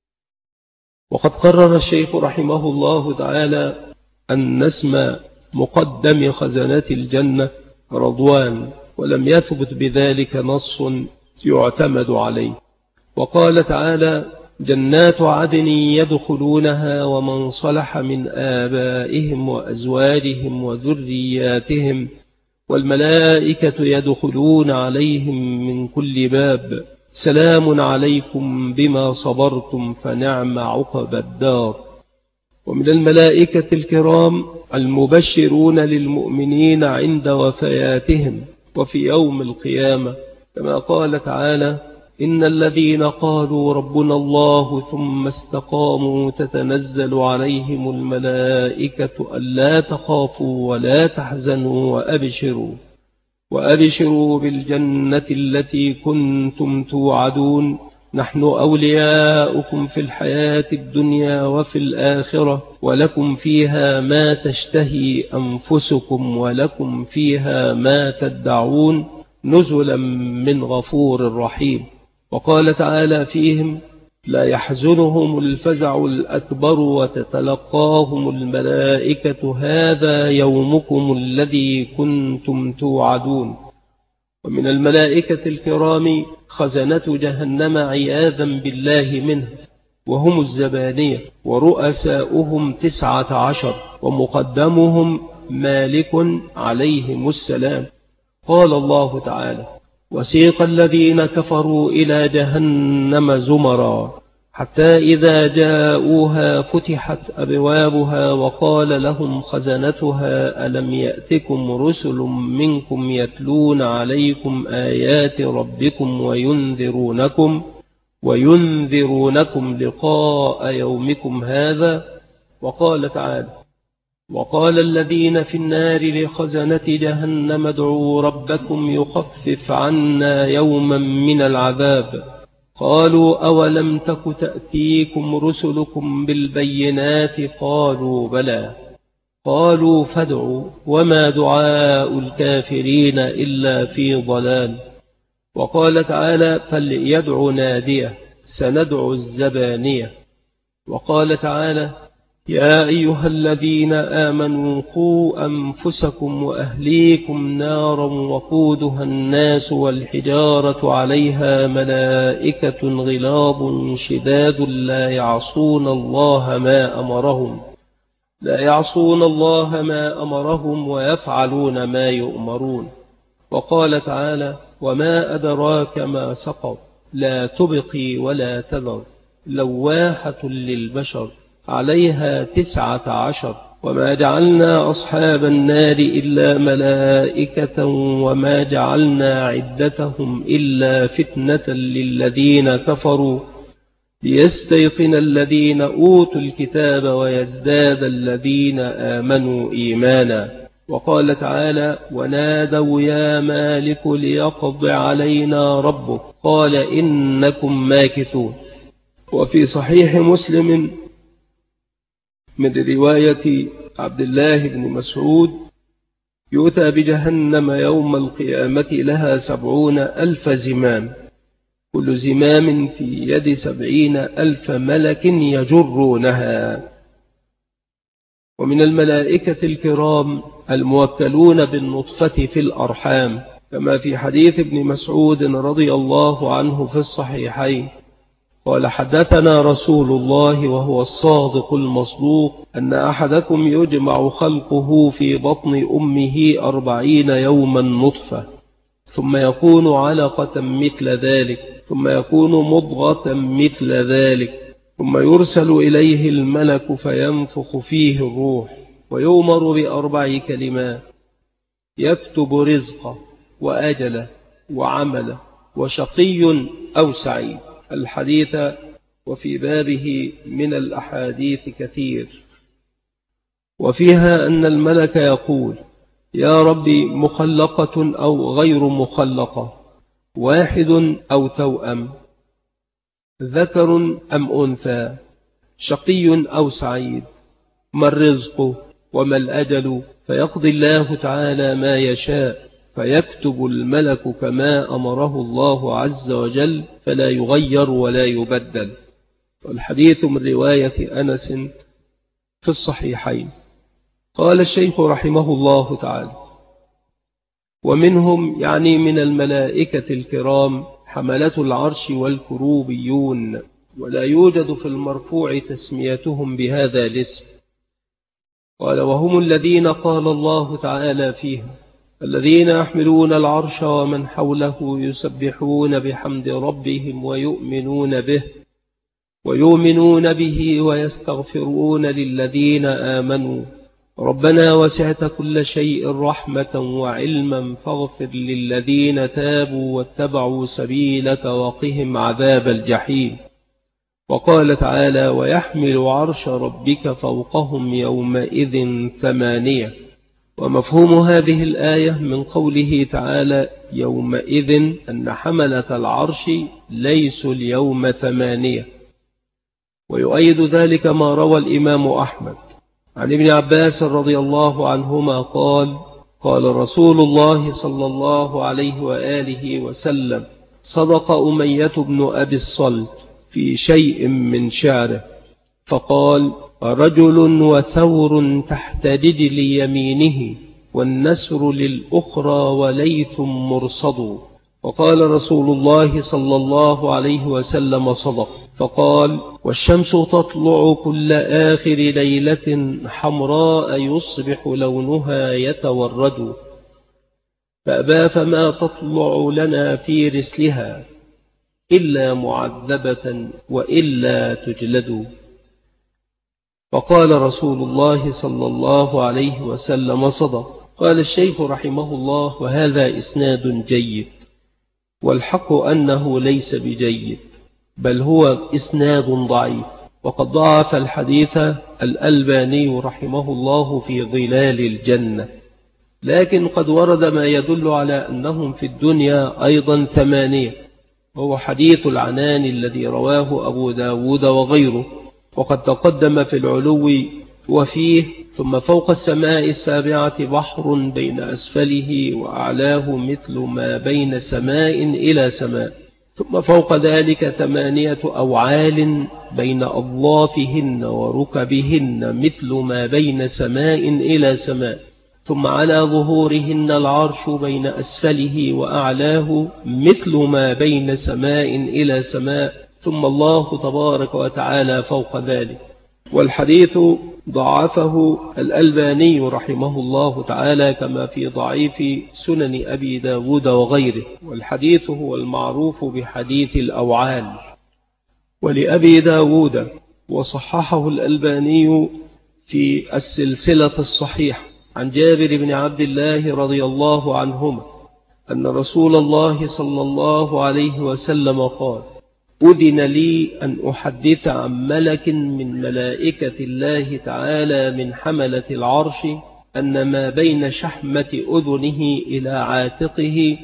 وقد قرر الشيخ رحمه الله تعالى أن اسم مقدم خزنة الجنة رضوان، ولم يثبت بذلك نص يعتمد عليه. وقال تعالى: جنات عدن يدخلونها ومن صلح من آبائهم وأزواجهم وذرياتهم والملائكة يدخلون عليهم من كل باب سلام عليكم بما صبرتم فنعم عقب الدار. ومن الملائكة الكرام المبشرون للمؤمنين عند وفياتهم وفي يوم القيامة، كما قال تعالى: إن الذين قالوا ربنا الله ثم استقاموا تتنزل عليهم الملائكة ألا تخافوا ولا تحزنوا وأبشروا وأبشروا بالجنة التي كنتم توعدون نحن أولياؤكم في الحياة الدنيا وفي الآخرة ولكم فيها ما تشتهي أنفسكم ولكم فيها ما تدعون نزلا من غفور رحيم. وقال تعالى فيهم: لا يحزنهم الفزع الأكبر وتتلقاهم الملائكة هذا يومكم الذي كنتم توعدون. ومن الملائكة الكرام خزنة جهنم عياذا بالله منه، وهم الزبانية، ورؤساؤهم تسعة عشر، ومقدمهم مالك عليهم السلام. قال الله تعالى: وسيق الذين كفروا إلى جهنم زمرا حتى إذا جاءوها فتحت أبوابها وقال لهم خزنتها ألم يأتكم رسل منكم يتلون عليكم آيات ربكم وينذرونكم وينذرونكم لقاء يومكم هذا. وقال تعالى: وقال الذين في النار لخزنة جهنم ادعوا ربكم يخفف عنا يوما من العذاب. قالوا أولم تك تأتيكم رسلكم بالبينات؟ قالوا بلى. قالوا فادعوا وما دعاء الكافرين إلا في ضلال. وقال تعالى: فليدع ناديه سندع الزبانية. وقال تعالى: يا أيها الذين آمنوا قوا أنفسكم وأهليكم نارا وقودها الناس والحجارة عليها ملائكة غلاظ شداد لا يعصون الله ما أمرهم لا يعصون الله ما أمرهم ويفعلون ما يؤمرون. وقال تعالى: وما أدراك ما سقط لا تبقي ولا تذر لواحة للبشر عليها تسعة عشر. وما جعلنا أصحاب النار إلا ملائكة وما جعلنا عدتهم إلا فتنة للذين كفروا ليستيقن الذين أوتوا الكتاب ويزداد الذين آمنوا إيمانا. وقال تعالى: ونادوا يا مالك ليقض علينا ربك قال إنكم ماكثون. وفي صحيح مسلم من رواية عبد الله بن مسعود: يؤتى بجهنم يوم القيامة لها سبعون ألف زمام كل زمام في يد سبعين ألف ملك يجرونها. ومن الملائكة الكرام الموكلون بالنطفة في الأرحام، كما في حديث ابن مسعود رضي الله عنه في الصحيحين قال: حدثنا رسول الله وهو الصادق المصدوق أن أحدكم يجمع خلقه في بطن أمه أربعين يوما نطفة ثم يكون علقة مثل ذلك ثم يكون مضغة مثل ذلك ثم يرسل إليه الملك فينفخ فيه الروح ويؤمر بأربع كلمات: يكتب رزقه وأجله وعمله وشقي أو سعيد. الحديث وفي بابه من الأحاديث كثير، وفيها أن الملك يقول: يا ربي مخلقة أو غير مخلقة، واحد أو توأم، ذكر أم أنثى، شقي أو سعيد، ما الرزق وما الأجل؟ فيقضي الله تعالى ما يشاء فيكتب الملك كما أمره الله عز وجل فلا يغير ولا يبدل. والحديث من رواية أنس في الصحيحين. قال الشيخ رحمه الله تعالى: ومنهم يعني من الملائكة الكرام حملة العرش والكروبيون، ولا يوجد في المرفوع تسميتهم بهذا الاسم. قال: وهم الذين قال الله تعالى فيهم: الذين يحملون العرش ومن حوله يسبحون بحمد ربهم ويؤمنون به ويؤمنون به ويستغفرون للذين آمنوا ربنا وسعت كل شيء رحمة وعلما فاغفر للذين تابوا واتبعوا سبيلك وقهم عذاب الجحيم. وقال تعالى: ويحمل عرش ربك فوقهم يومئذ ثمانية. ومفهوم هذه الآية من قوله تعالى يومئذ أن حملة العرش ليسوا اليوم ثمانية. ويؤيد ذلك ما روى الإمام أحمد عن ابن عباس رضي الله عنهما قال: قال رسول الله صلى الله عليه وآله وسلم: صدق أمية بن أبي الصلت في شيء من شعره، فقال: رجل وثور تحت رجل يمينه والنسر للأخرى وليث مرصد. وقال رسول الله صلى الله عليه وسلم: صدق. فقال: والشمس تطلع كل آخر ليلة حمراء يصبح لونها يتورد، فأبى فما تطلع لنا في رسلها، إلا معذبة وإلا تجلدوا. فقال رسول الله صلى الله عليه وسلم صدق. قال الشيخ رحمه الله: وهذا إسناد جيد، والحق أنه ليس بجيد، بل هو إسناد ضعيف، وقد ضعف الحديث الألباني رحمه الله في ظلال الجنة، لكن قد ورد ما يدل على أنهم في الدنيا أيضا ثمانية، وهو حديث العنان الذي رواه أبو داود وغيره، وقد تقدم في العلو وفيه: ثم فوق السماء السابعة بحر بين أسفله وأعلاه مثل ما بين سماء إلى سماء، ثم فوق ذلك ثمانية أوعال بين أضلافهن وركبهن مثل ما بين سماء إلى سماء، ثم على ظهورهن العرش بين أسفله وأعلاه مثل ما بين سماء إلى سماء، ثم الله تبارك وتعالى فوق ذلك. والحديث ضعفه الألباني رحمه الله تعالى كما في ضعيف سنن أبي داود وغيره، والحديث هو المعروف بحديث الأوعال. ولأبي داود وصححه الألباني في السلسلة الصحيحة عن جابر بن عبد الله رضي الله عنهما أن رسول الله صلى الله عليه وسلم قال: أذن لي أن أحدث عن ملك من ملائكة الله تعالى من حملة العرش أن ما بين شحمة أذنه إلى عاتقه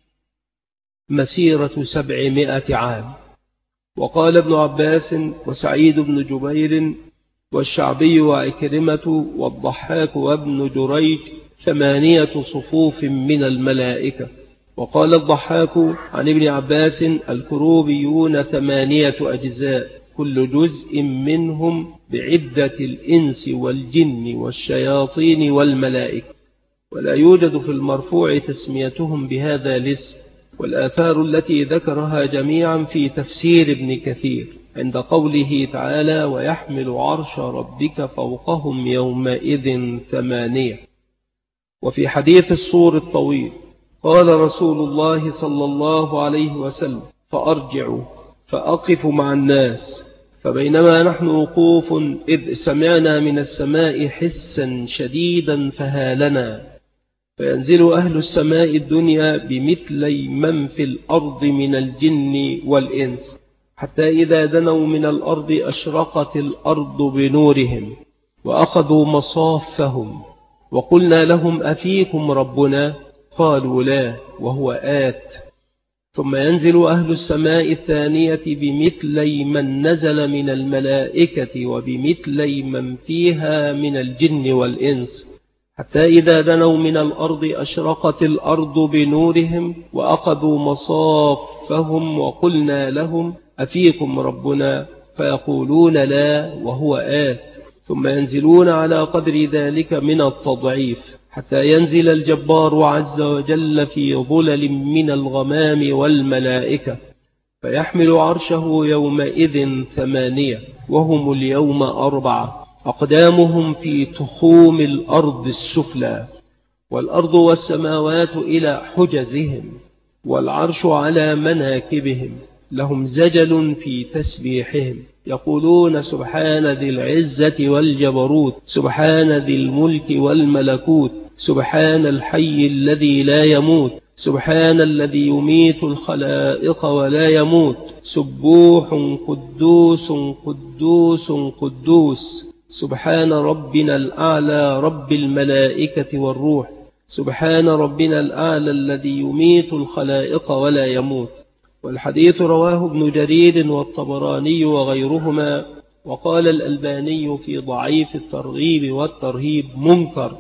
مسيرة سبعمائة عام. وقال ابن عباس وسعيد بن جبير والشعبي وعكرمة والضحاك وابن جريج ثمانية صفوف من الملائكة. وقال الضحاك عن ابن عباس: الكروبيون ثمانية أجزاء، كل جزء منهم بعدة الإنس والجن والشياطين والملائكة، ولا يوجد في المرفوع تسميتهم بهذا الاسم. والآثار التي ذكرها جميعا في تفسير ابن كثير عند قوله تعالى: ويحمل عرش ربك فوقهم يومئذ ثمانية. وفي حديث الصور الطويل قال رسول الله صلى الله عليه وسلم: فأرجع فأقف مع الناس، فبينما نحن وقوف إذ سمعنا من السماء حسا شديدا فهالنا، فينزل أهل السماء الدنيا بمثلي من في الأرض من الجن والإنس، حتى إذا دنوا من الأرض أشرقت الأرض بنورهم وأخذوا مصافهم، وقلنا لهم: أفيكم ربنا؟ قالوا: لا، وهو آت. ثم ينزل أهل السماء الثانية بمثلي من نزل من الملائكة وبمثلي من فيها من الجن والإنس، حتى إذا دنوا من الأرض أشرقت الأرض بنورهم وأخذوا مصافهم، وقلنا لهم: أفيكم ربنا؟ فيقولون: لا، وهو آت. ثم ينزلون على قدر ذلك من التضعيف، حتى ينزل الجبار عز وجل في ظلل من الغمام والملائكة، فيحمل عرشه يومئذ ثمانية، وهم اليوم أربعة، أقدامهم في تخوم الأرض السفلى، والأرض والسماوات إلى حجزهم، والعرش على مناكبهم، لهم زجل في تسبيحهم، يقولون: سبحان ذي العزة والجبروت، سبحان ذي الملك والملكوت، سبحان الحي الذي لا يموت، سبحان الذي يميت الخلائق ولا يموت، سبوح قدوس قدوس قدوس، سبحان ربنا الأعلى رب الملائكة والروح، سبحان ربنا الأعلى الذي يميت الخلائق ولا يموت. والحديث رواه ابن جرير والطبراني وغيرهما. وقال الألباني في ضعيف الترغيب والترهيب: منكر،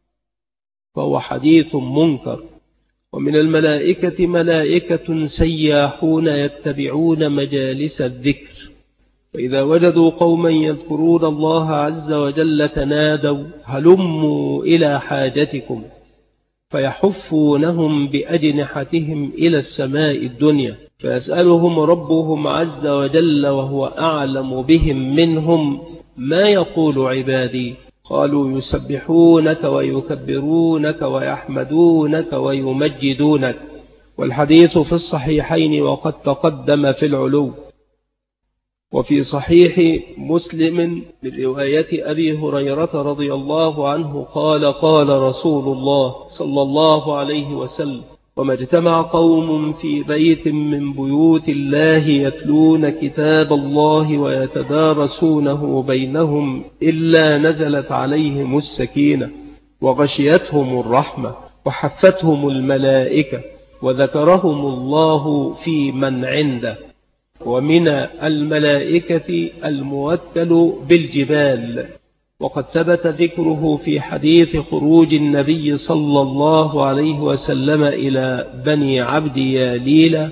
فهو حديث منكر. ومن الملائكة ملائكة سياحون يتبعون مجالس الذكر، فإذا وجدوا قوما يذكرون الله عز وجل تنادوا: هلموا إلى حاجتكم، فيحفونهم بأجنحتهم إلى السماء الدنيا، فيسألهم ربهم عز وجل وهو أعلم بهم منهم: ما يقول عبادي؟ قالوا: يسبحونك ويكبرونك ويحمدونك ويمجدونك والحديث في الصحيحين وقد تقدم في العلو. وفي صحيح مسلم من رواية أبي هريرة رضي الله عنه قال قال رسول الله صلى الله عليه وسلم: وما اجتمع قوم في بيت من بيوت الله يتلون كتاب الله ويتدارسونه بينهم إلا نزلت عليهم السكينة وغشيتهم الرحمة وحفتهم الملائكة وذكرهم الله في من عنده. ومن الملائكة الموكل بالجبال، وقد ثبت ذكره في حديث خروج النبي صلى الله عليه وسلم إلى بني عبد ياليل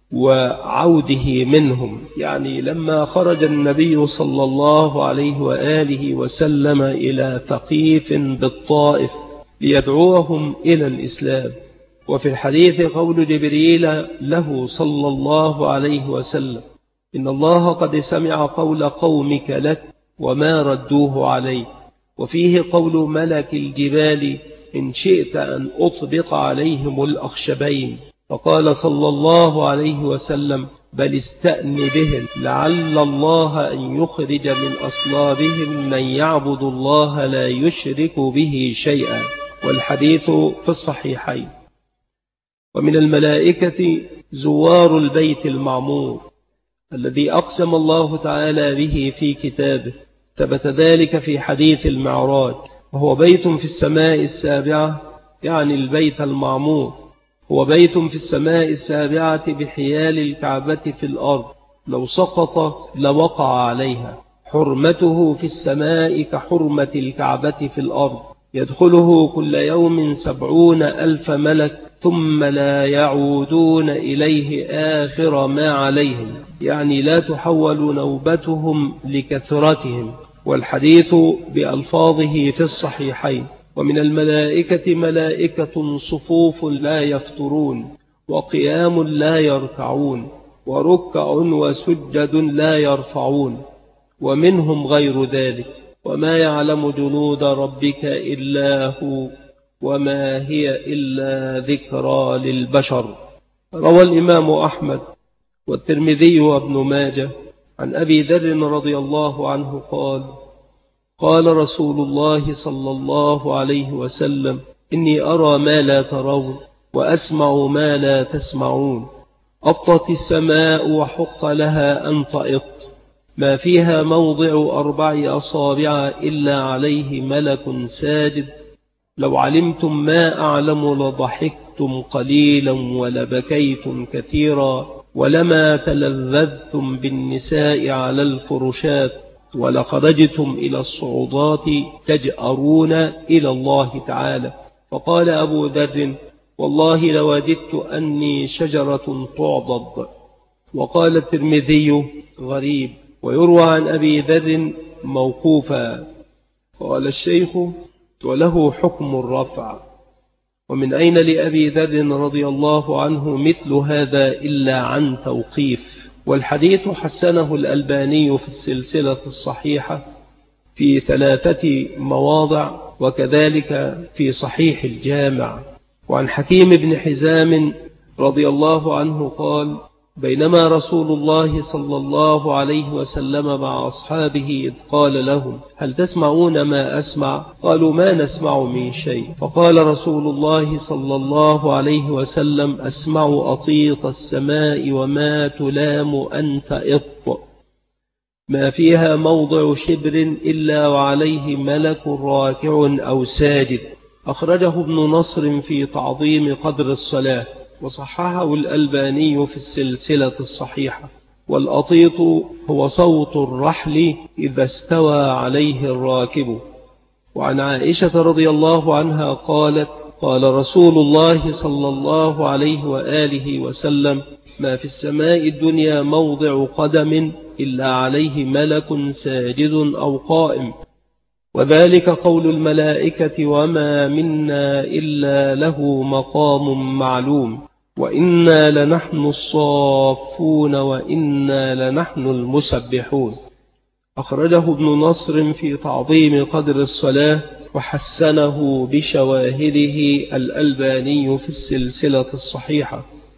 وعوده منهم، يعني لما خرج النبي صلى الله عليه وآله وسلم إلى ثقيف بالطائف ليدعوهم إلى الإسلام. وفي الحديث قول جبريل له صلى الله عليه وسلم: إن الله قد سمع قول قومك لك وما ردوه عليه. وفيه قول ملك الجبال: إن شئت أن أطبق عليهم الأخشبين. فقال صلى الله عليه وسلم: بل استأن بهم لعل الله أن يخرج من أصلابهم من يعبد الله لا يشرك به شيئا. والحديث في الصحيحين. ومن الملائكة زوار البيت المعمور الذي أقسم الله تعالى به في كتابه، ثبت ذلك في حديث المعراج، وهو بيت في السماء السابعة، يعني البيت المعمور هو بيت في السماء السابعة بحيال الكعبة في الأرض، لو سقط لوقع عليها. حرمته في السماء كحرمة الكعبة في الأرض، يدخله كل يوم سبعون ألف ملك ثم لا يعودون إليه آخر ما عليهم، يعني لا تحول نوبتهم لكثرتهم. والحديث بألفاظه في الصحيحين. ومن الملائكة ملائكة صفوف لا يفترون، وقيام لا يركعون، وركع وسجد لا يرفعون، ومنهم غير ذلك. وما يعلم جنود ربك إلا هو وما هي إلا ذكرى للبشر. روى الإمام أحمد والترمذي وابن ماجه عن أبي ذر رضي الله عنه قال: قال رسول الله صلى الله عليه وسلم: إني أرى ما لا ترون وأسمع ما لا تسمعون. أطت السماء وحق لها أن تأط، ما فيها موضع أربع أصابع إلا عليه ملك ساجد. لو علمتم ما أعلم لضحكتم قليلا ولبكيتم كثيرا، ولما تلذذتم بالنساء على الفرشات، ولخرجتم إلى الصعودات تجأرون إلى الله تعالى. فقال أبو ذر: والله لوددت أني شجرة تعضد. وقال الترمذي: غريب. ويروى عن أبي ذر موقوفا. قال الشيخ: وله حكم الرفع. ومن أين لأبي ذر رضي الله عنه مثل هذا إلا عن توقيف؟ والحديث حسنه الألباني في السلسلة الصحيحة في ثلاثة مواضع، وكذلك في صحيح الجامع. وعن حكيم بن حزام رضي الله عنه قال: بينما رسول الله صلى الله عليه وسلم مع أصحابه إذ قال لهم: هل تسمعون ما أسمع؟ قالوا: ما نسمع من شيء. فقال رسول الله صلى الله عليه وسلم: أسمع أطيط السماء وما تلام أن تئط، ما فيها موضع شبر إلا وعليه ملك راكع أو ساجد. أخرجه ابن نصر في تعظيم قدر الصلاة، وصححه الألباني في السلسلة الصحيحة. والأطيط هو صوت الرحل إذا استوى عليه الراكب. وعن عائشة رضي الله عنها قالت: قال رسول الله صلى الله عليه وآله وسلم: ما في السماء الدنيا موضع قدم إلا عليه ملك ساجد أو قائم. وذلك قول الملائكة: وما منا إلا له مقام معلوم، وإنا لنحن الصافون وإنا لنحن المسبحون. أخرجه ابن نصر في تعظيم قدر الصلاة، وحسنه بشواهده الألباني في السلسلة الصحيحة.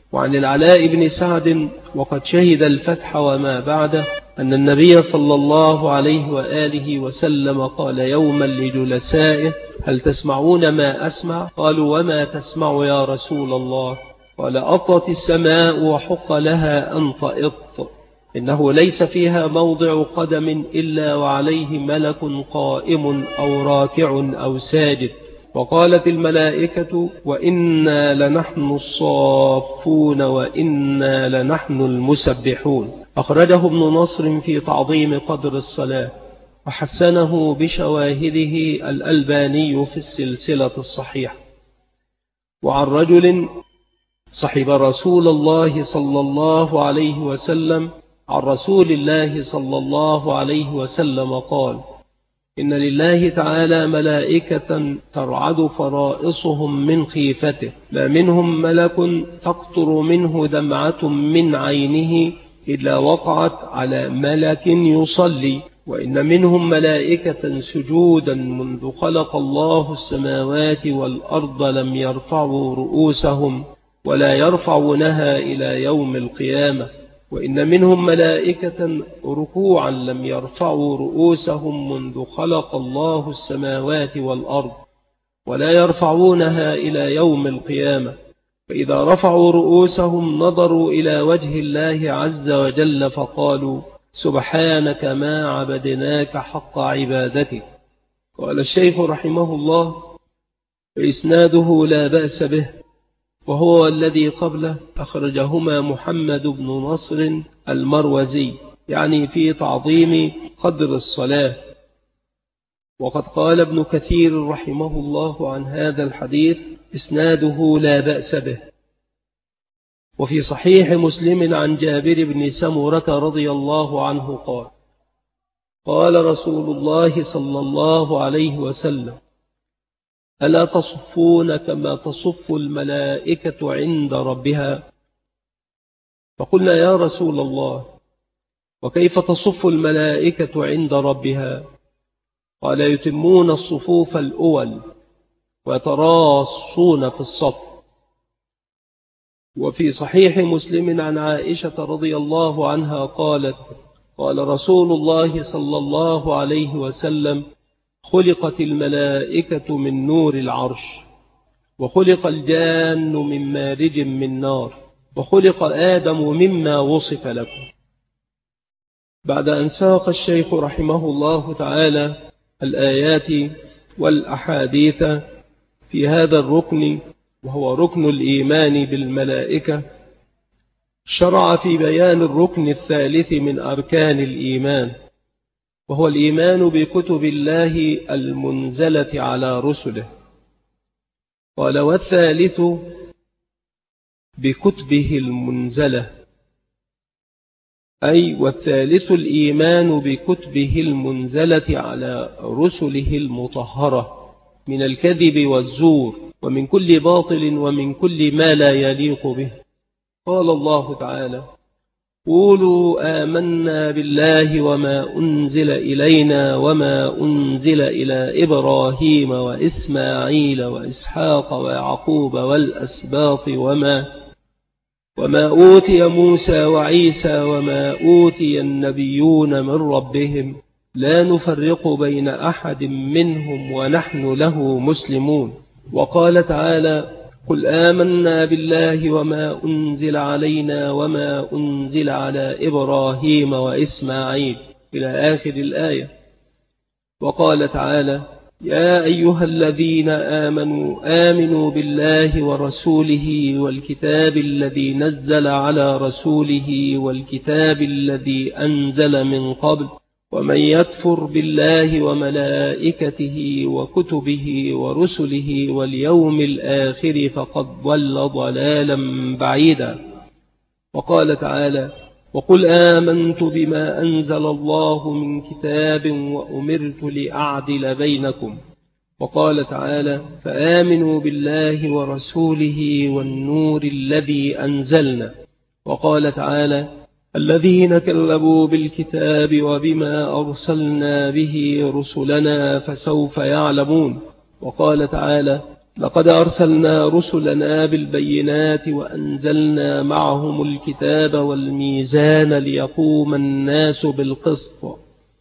وعن العلاء بن سعد وقد شهد الفتح وما بعده أن النبي صلى الله عليه وآله وسلم قال يوما لجلسائه هل تسمعون ما أسمع؟ قالوا وما تسمع يا رسول الله؟ قال أطت السماء وحق لها أن تئط، إنه ليس فيها موضع قدم إلا وعليه ملك قائم أو راكع أو ساجد. وقالت الملائكة وإنا لنحن الصافون وإنا لنحن المسبحون. أخرجه ابن نصر في تعظيم قدر الصلاة وحسنه بشواهده الألباني في السلسلة الصحيحة. وعن رجل صحب رسول الله صلى الله عليه وسلم عن رسول الله صلى الله عليه وسلم قال إن لله تعالى ملائكة ترعد فرائصهم من خيفته، ما منهم ملك تقطر منه دمعة من عينه إلا وقعت على ملك يصلي، وإن منهم ملائكة سجودا منذ خلق الله السماوات والأرض لم يرفعوا رؤوسهم ولا يرفعونها إلى يوم القيامة، وإن منهم ملائكة ركوعا لم يرفعوا رؤوسهم منذ خلق الله السماوات والأرض ولا يرفعونها إلى يوم القيامة، فإذا رفعوا رؤوسهم نظروا إلى وجه الله عز وجل فقالوا سبحانك ما عبدناك حق عبادتك. قال الشيخ رحمه الله فإسناده لا بأس به، وهو الذي قبله أخرجهما محمد بن نصر المروزي يعني في تعظيم قدر الصلاة. وقد قال ابن كثير رحمه الله عن هذا الحديث إسناده لا بأس به. وفي صحيح مسلم عن جابر بن سمرة رضي الله عنه قال قال رسول الله صلى الله عليه وسلم ألا تصفون كما تصف الملائكة عند ربها؟ فقلنا يا رسول الله وكيف تصف الملائكة عند ربها؟ قال يتمون الصفوف الأول ويتراصون في الصف. وفي صحيح مسلم عن عائشة رضي الله عنها قالت قال رسول الله صلى الله عليه وسلم خلقت الملائكة من نور العرش، وخلق الجان من مارج من نار، وخلق آدم مما وصف لكم. بعد أن ساق الشيخ رحمه الله تعالى الآيات والأحاديث في هذا الركن وهو ركن الإيمان بالملائكة، شرع في بيان الركن الثالث من أركان الإيمان، وهو الإيمان بكتب الله المنزلة على رسله. قال والثالث بكتبه المنزلة، أي والثالث الإيمان بكتبه المنزلة على رسله المطهرة من الكذب والزور ومن كل باطل ومن كل ما لا يليق به. قال الله تعالى قولوا آمنا بالله وما أنزل إلينا وما أنزل إلى إبراهيم وإسماعيل وإسحاق ويعقوب والأسباط وما وما أوتي موسى وعيسى وما أوتي النبيون من ربهم لا نفرق بين أحد منهم ونحن له مسلمون. وقال تعالى قل آمنا بالله وما أنزل علينا وما أنزل على إبراهيم وإسماعيل إلى آخر الآية. وقال تعالى يا أيها الذين آمنوا آمنوا بالله ورسوله والكتاب الذي نزل على رسوله والكتاب الذي أنزل من قبل ومن يكفر بالله وملائكته وكتبه ورسله واليوم الآخر فقد ضل ضلالا بعيدا. وقال تعالى وقل آمنت بما أنزل الله من كتاب وأمرت لأعدل بينكم. وقال تعالى فآمنوا بالله ورسوله والنور الذي أنزلنا. وقال تعالى الذين كذبوا بالكتاب وبما أرسلنا به رسلنا فسوف يعلمون. وقال تعالى لقد أرسلنا رسلنا بالبينات وأنزلنا معهم الكتاب والميزان ليقوم الناس بالقسط.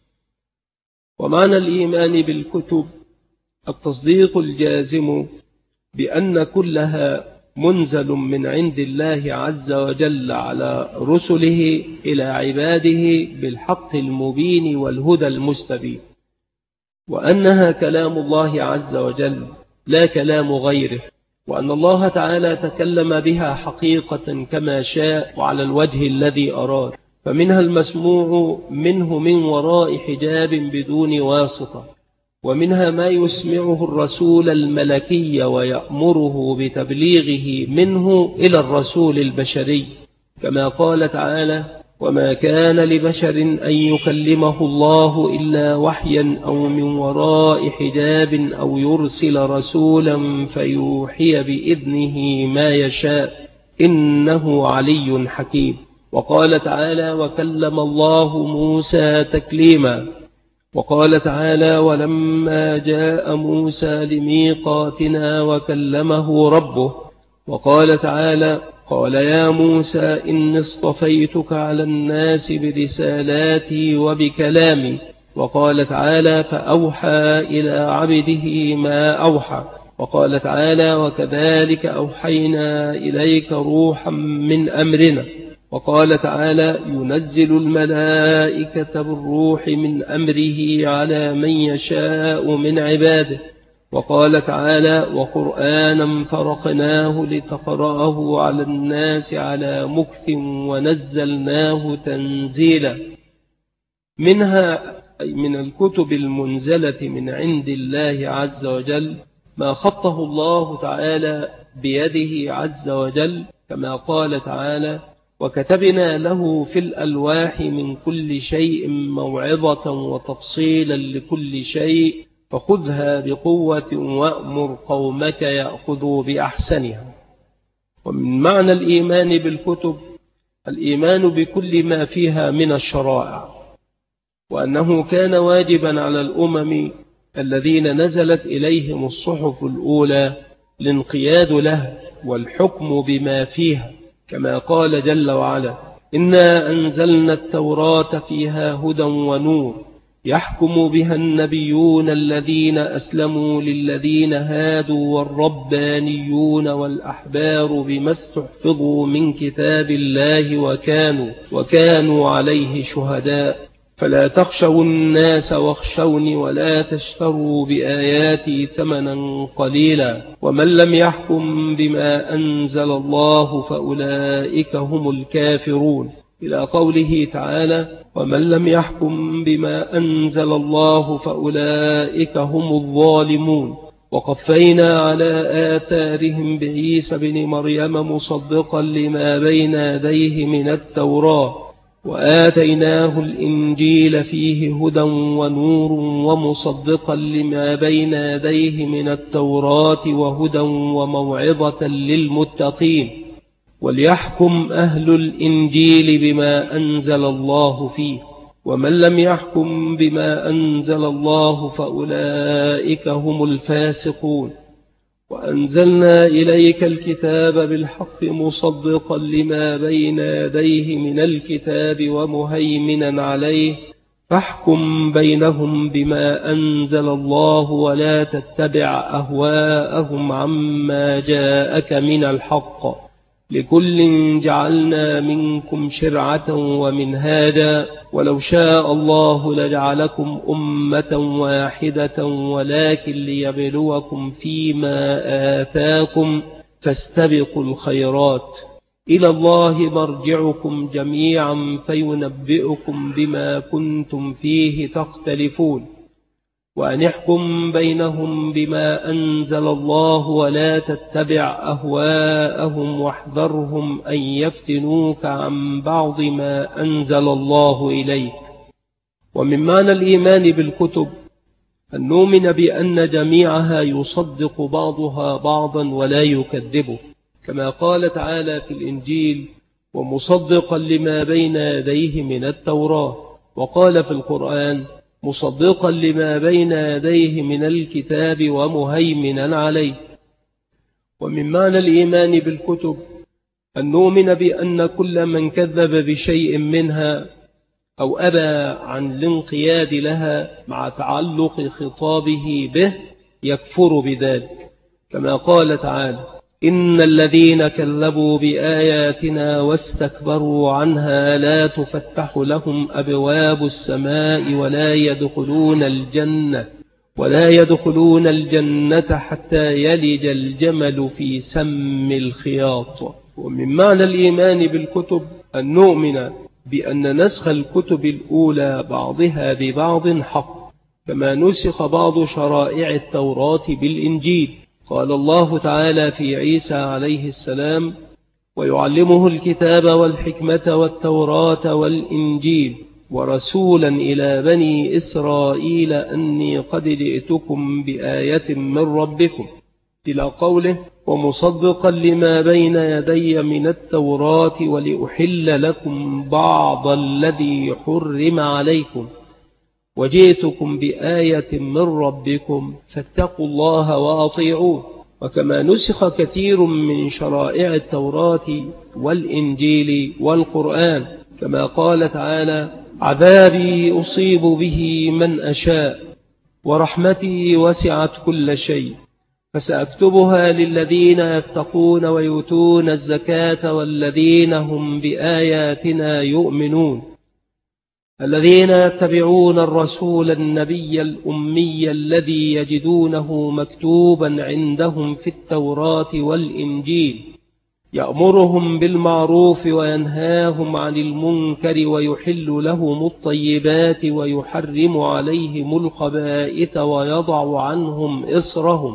ومعنى الإيمان بالكتب التصديق الجازم بأن كلها منزل من عند الله عز وجل على رسله إلى عباده بالحق المبين والهدى المستبين، وأنها كلام الله عز وجل لا كلام غيره، وأن الله تعالى تكلم بها حقيقة كما شاء وعلى الوجه الذي أراد، فمنها المسموع منه من وراء حجاب بدون واسطة، ومنها ما يسمعه الرسول الملكي ويأمره بتبليغه منه إلى الرسول البشري، كما قال تعالى: وما كان لبشر أن يكلمه الله إلا وحيا أو من وراء حجاب أو يرسل رسولا فيوحي بإذنه ما يشاء إنه علي حكيم. وقال تعالى: وكلم الله موسى تكليما. وقال تعالى: ولما جاء موسى لميقاتنا وكلمه ربه. وقال تعالى: قال يا موسى إني اصطفيتك على الناس برسالاتي وبكلامي. وقال تعالى: فأوحى إلى عبده ما أوحى. وقال تعالى: وكذلك أوحينا إليك روحا من أمرنا. وقال تعالى: ينزل الملائكة بالروح من أمره على من يشاء من عباده. وقال تعالى: وقرآنا فرقناه لتقرأه على الناس على مكث ونزلناه تنزيلا. منها أي من الكتب المنزلة من عند الله عز وجل ما خطه الله تعالى بيده عز وجل، كما قال تعالى: وكتبنا له في الألواح من كل شيء موعظة وتفصيلا لكل شيء فخذها بقوة وأمر قومك يأخذوا بأحسنها. ومن معنى الإيمان بالكتب الإيمان بكل ما فيها من الشرائع، وأنه كان واجبا على الأمم الذين نزلت إليهم الصحف الأولى الانقياد له والحكم بما فيها، كما قال جل وعلا: إنا أنزلنا التوراة فيها هدى ونور يحكم بها النبيون الذين أسلموا للذين هادوا والربانيون والأحبار بما استحفظوا من كتاب الله وكانوا, وكانوا عليه شهداء فلا تخشوا الناس واخشوني ولا تشتروا بآياتي ثمنا قليلا ومن لم يحكم بما أنزل الله فأولئك هم الكافرون، إلى قوله تعالى: ومن لم يحكم بما أنزل الله فأولئك هم الظالمون. وقفينا على آثارهم بعيسى بن مريم مصدقا لما بين يديه من التوراة وآتيناه الإنجيل فيه هدى ونور ومصدقا لما بين يديه من التوراة وهدى وموعظة للمتقين وليحكم أهل الإنجيل بما أنزل الله فيه ومن لم يحكم بما أنزل الله فأولئك هم الفاسقون. وأنزلنا إليك الكتاب بالحق مصدقا لما بين يديه من الكتاب ومهيمنا عليه فاحكم بينهم بما أنزل الله ولا تتبع أهواءهم عما جاءك من الحق لكل جعلنا منكم شرعة ومنهاجا ولو شاء الله لجعلكم أمة واحدة ولكن ليبلوكم فيما آتاكم فاستبقوا الخيرات إلى الله مرجعكم جميعا فينبئكم بما كنتم فيه تختلفون وأن يحكم بينهم بما أنزل الله ولا تتبع أهواءهم واحذرهم أن يفتنوك عن بعض ما أنزل الله إليك. ومن معنى الإيمان بالكتب أن نؤمن بأن جميعها يصدق بعضها بعضا ولا يكذبه، كما قال تعالى في الإنجيل: ومصدقا لما بين يديه من التوراة، وقال في القرآن: مصدقا لما بين يديه من الكتاب ومهيمنا عليه. ومن معنى الإيمان بالكتب أن نؤمن بأن كل من كذب بشيء منها أو أبى عن الانقياد لها مع تعلق خطابه به يكفر بذلك، كما قال تعالى: إن الذين كذبوا بآياتنا واستكبروا عنها لا تفتح لهم أبواب السماء ولا يدخلون الجنة ولا يدخلون الجنة حتى يلج الجمل في سم الخياط. ومن معنى الإيمان بالكتب أن نؤمن بأن نسخ الكتب الأولى بعضها ببعض حق، كما نسخ بعض شرائع التوراة بالإنجيل. قال الله تعالى في عيسى عليه السلام: ويعلمه الكتاب والحكمة والتوراة والإنجيل ورسولا إلى بني إسرائيل أني قد جئتكم بآية من ربكم، إلى قوله: ومصدقا لما بين يدي من التوراة ولأحل لكم بعض الذي حرم عليكم وجئتكم بآية من ربكم فاتقوا الله وأطيعوه. وكما نسخ كثير من شرائع التوراة والإنجيل والقرآن، كما قال تعالى: عذابي أصيب به من أشاء ورحمتي وسعت كل شيء فسأكتبها للذين يتقون ويؤتون الزكاة والذين هم بآياتنا يؤمنون الذين يتبعون الرسول النبي الأمي الذي يجدونه مكتوبا عندهم في التوراة والإنجيل يأمرهم بالمعروف وينهاهم عن المنكر ويحل لهم الطيبات ويحرم عليهم الخبائث ويضع عنهم إصرهم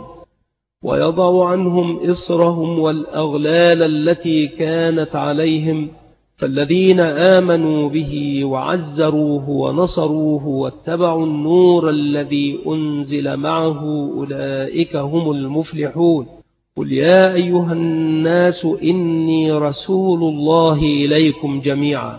ويضع عنهم إصرهم والأغلال التي كانت عليهم فالذين آمنوا به وعزروه ونصروه واتبعوا النور الذي أنزل معه أولئك هم المفلحون. قل يا أيها الناس إني رسول الله إليكم جميعا.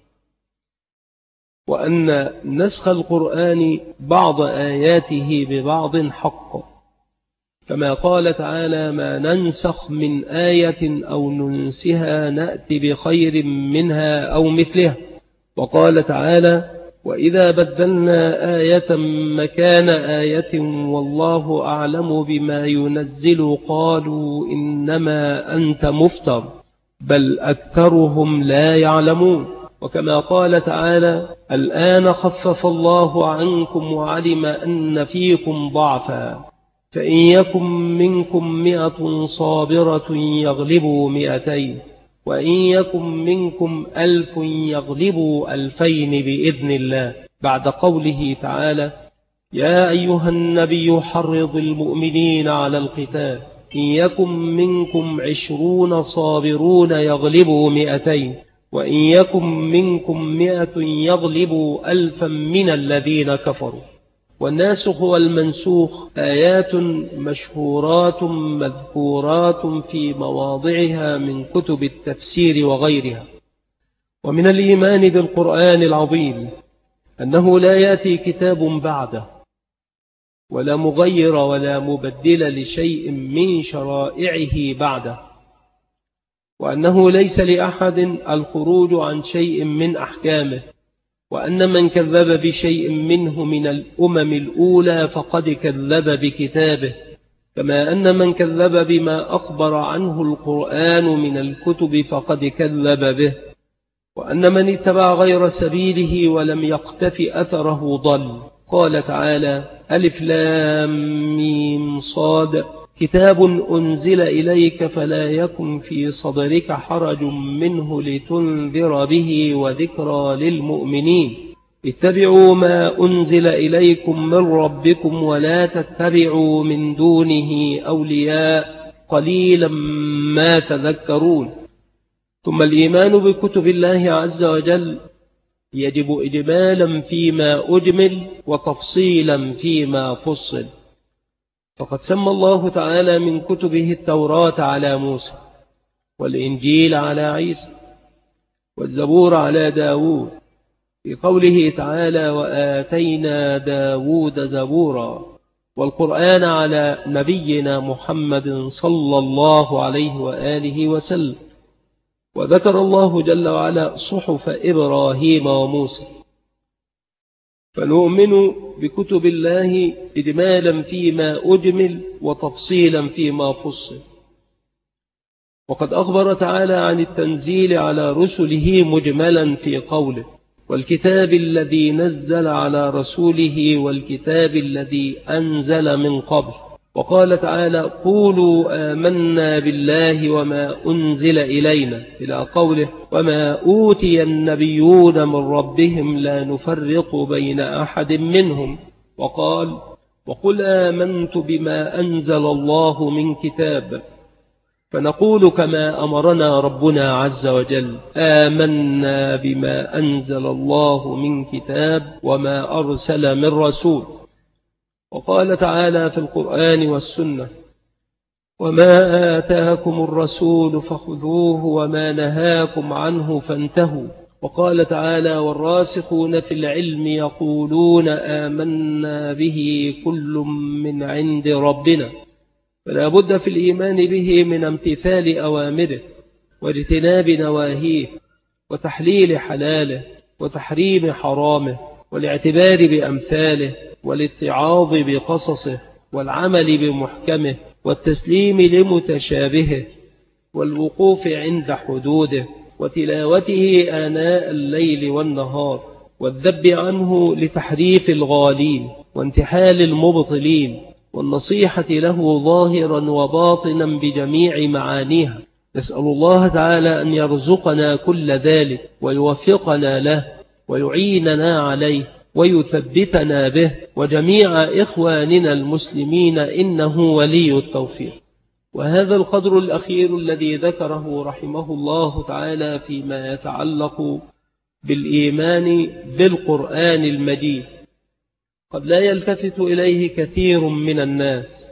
وأن نسخ القرآن بعض آياته ببعض حق، كما قال تعالى: ما ننسخ من آية أو ننسها نأتي بخير منها أو مثلها. وقال تعالى: وإذا بدلنا آية مكان آية والله أعلم بما ينزل قالوا إنما أنت مفتر بل أكثرهم لا يعلمون. وكما قال تعالى: الآن خفف الله عنكم وعلم أن فيكم ضعفا فإن يكن منكم مئة صابرة يغلبوا مئتين وإن يكن منكم ألف يغلبوا ألفين بإذن الله، بعد قوله تعالى: يا أيها النبي حرض المؤمنين على القتال إن يكن منكم عشرون صابرون يغلبوا مئتين وإن يكن منكم مئة يغلبوا ألفا من الذين كفروا. والناسخ والمنسوخ آيات مشهورات مذكورات في مواضعها من كتب التفسير وغيرها. ومن الإيمان بالقرآن العظيم أنه لا يأتي كتاب بعده ولا مغير ولا مبدل لشيء من شرائعه بعده، وأنه ليس لأحد الخروج عن شيء من أحكامه، وأن من كذب بشيء منه من الأمم الأولى فقد كذب بكتابه، كما أن من كذب بما أخبر عنه القرآن من الكتب فقد كذب به، وأن من اتبع غير سبيله ولم يقتف أثره ضل. قال تعالى: ألف لام ميم صاد كتاب أنزل إليك فلا يكن في صدرك حرج منه لتنذر به وذكرى للمؤمنين اتبعوا ما أنزل إليكم من ربكم ولا تتبعوا من دونه أولياء قليلا ما تذكرون. ثم الإيمان بكتب الله عز وجل يجب إجمالا فيما أجمل وتفصيلا فيما فصل. فقد سمى الله تعالى من كتبه التوراة على موسى والإنجيل على عيسى والزبور على داود، في قوله تعالى: وآتينا داود زبورا. والقرآن على نبينا محمد صلى الله عليه وآله وسلم. وذكر الله جل وعلا صحف إبراهيم وموسى. فنؤمن بكتب الله إجمالا فيما أجمل وتفصيلا فيما فصل. وقد أخبر تعالى عن التنزيل على رسله مجملا في قوله: والكتاب الذي نزل على رسوله والكتاب الذي أنزل من قبل. وقال تعالى: قولوا آمنا بالله وما أنزل إلينا، إلى قوله: وما أوتي النبيون من ربهم لا نفرق بين أحد منهم. وقال: وقل آمنت بما أنزل الله من كتاب. فنقول كما أمرنا ربنا عز وجل: آمنا بما أنزل الله من كتاب وما أرسل من رسول. وقال تعالى في القرآن والسنة: وما آتاكم الرسول فخذوه وما نهاكم عنه فانتهوا. وقال تعالى: والراسخون في العلم يقولون آمنا به كل من عند ربنا. فلا بد في الإيمان به من امتثال أوامره واجتناب نواهيه وتحليل حلاله وتحريم حرامه والاعتبار بأمثاله والاتعاظ بقصصه والعمل بمحكمه والتسليم لمتشابهه والوقوف عند حدوده وتلاوته آناء الليل والنهار والذب عنه لتحريف الغالين وانتحال المبطلين والنصيحة له ظاهرا وباطنا بجميع معانيها. نسأل الله تعالى أن يرزقنا كل ذلك ويوفقنا له ويعيننا عليه ويثبتنا به وجميع إخواننا المسلمين، إنه ولي التوفيق. وهذا القدر الأخير الذي ذكره رحمه الله تعالى فيما يتعلق بالإيمان بالقرآن المجيد قد لا يلتفت إليه كثير من الناس.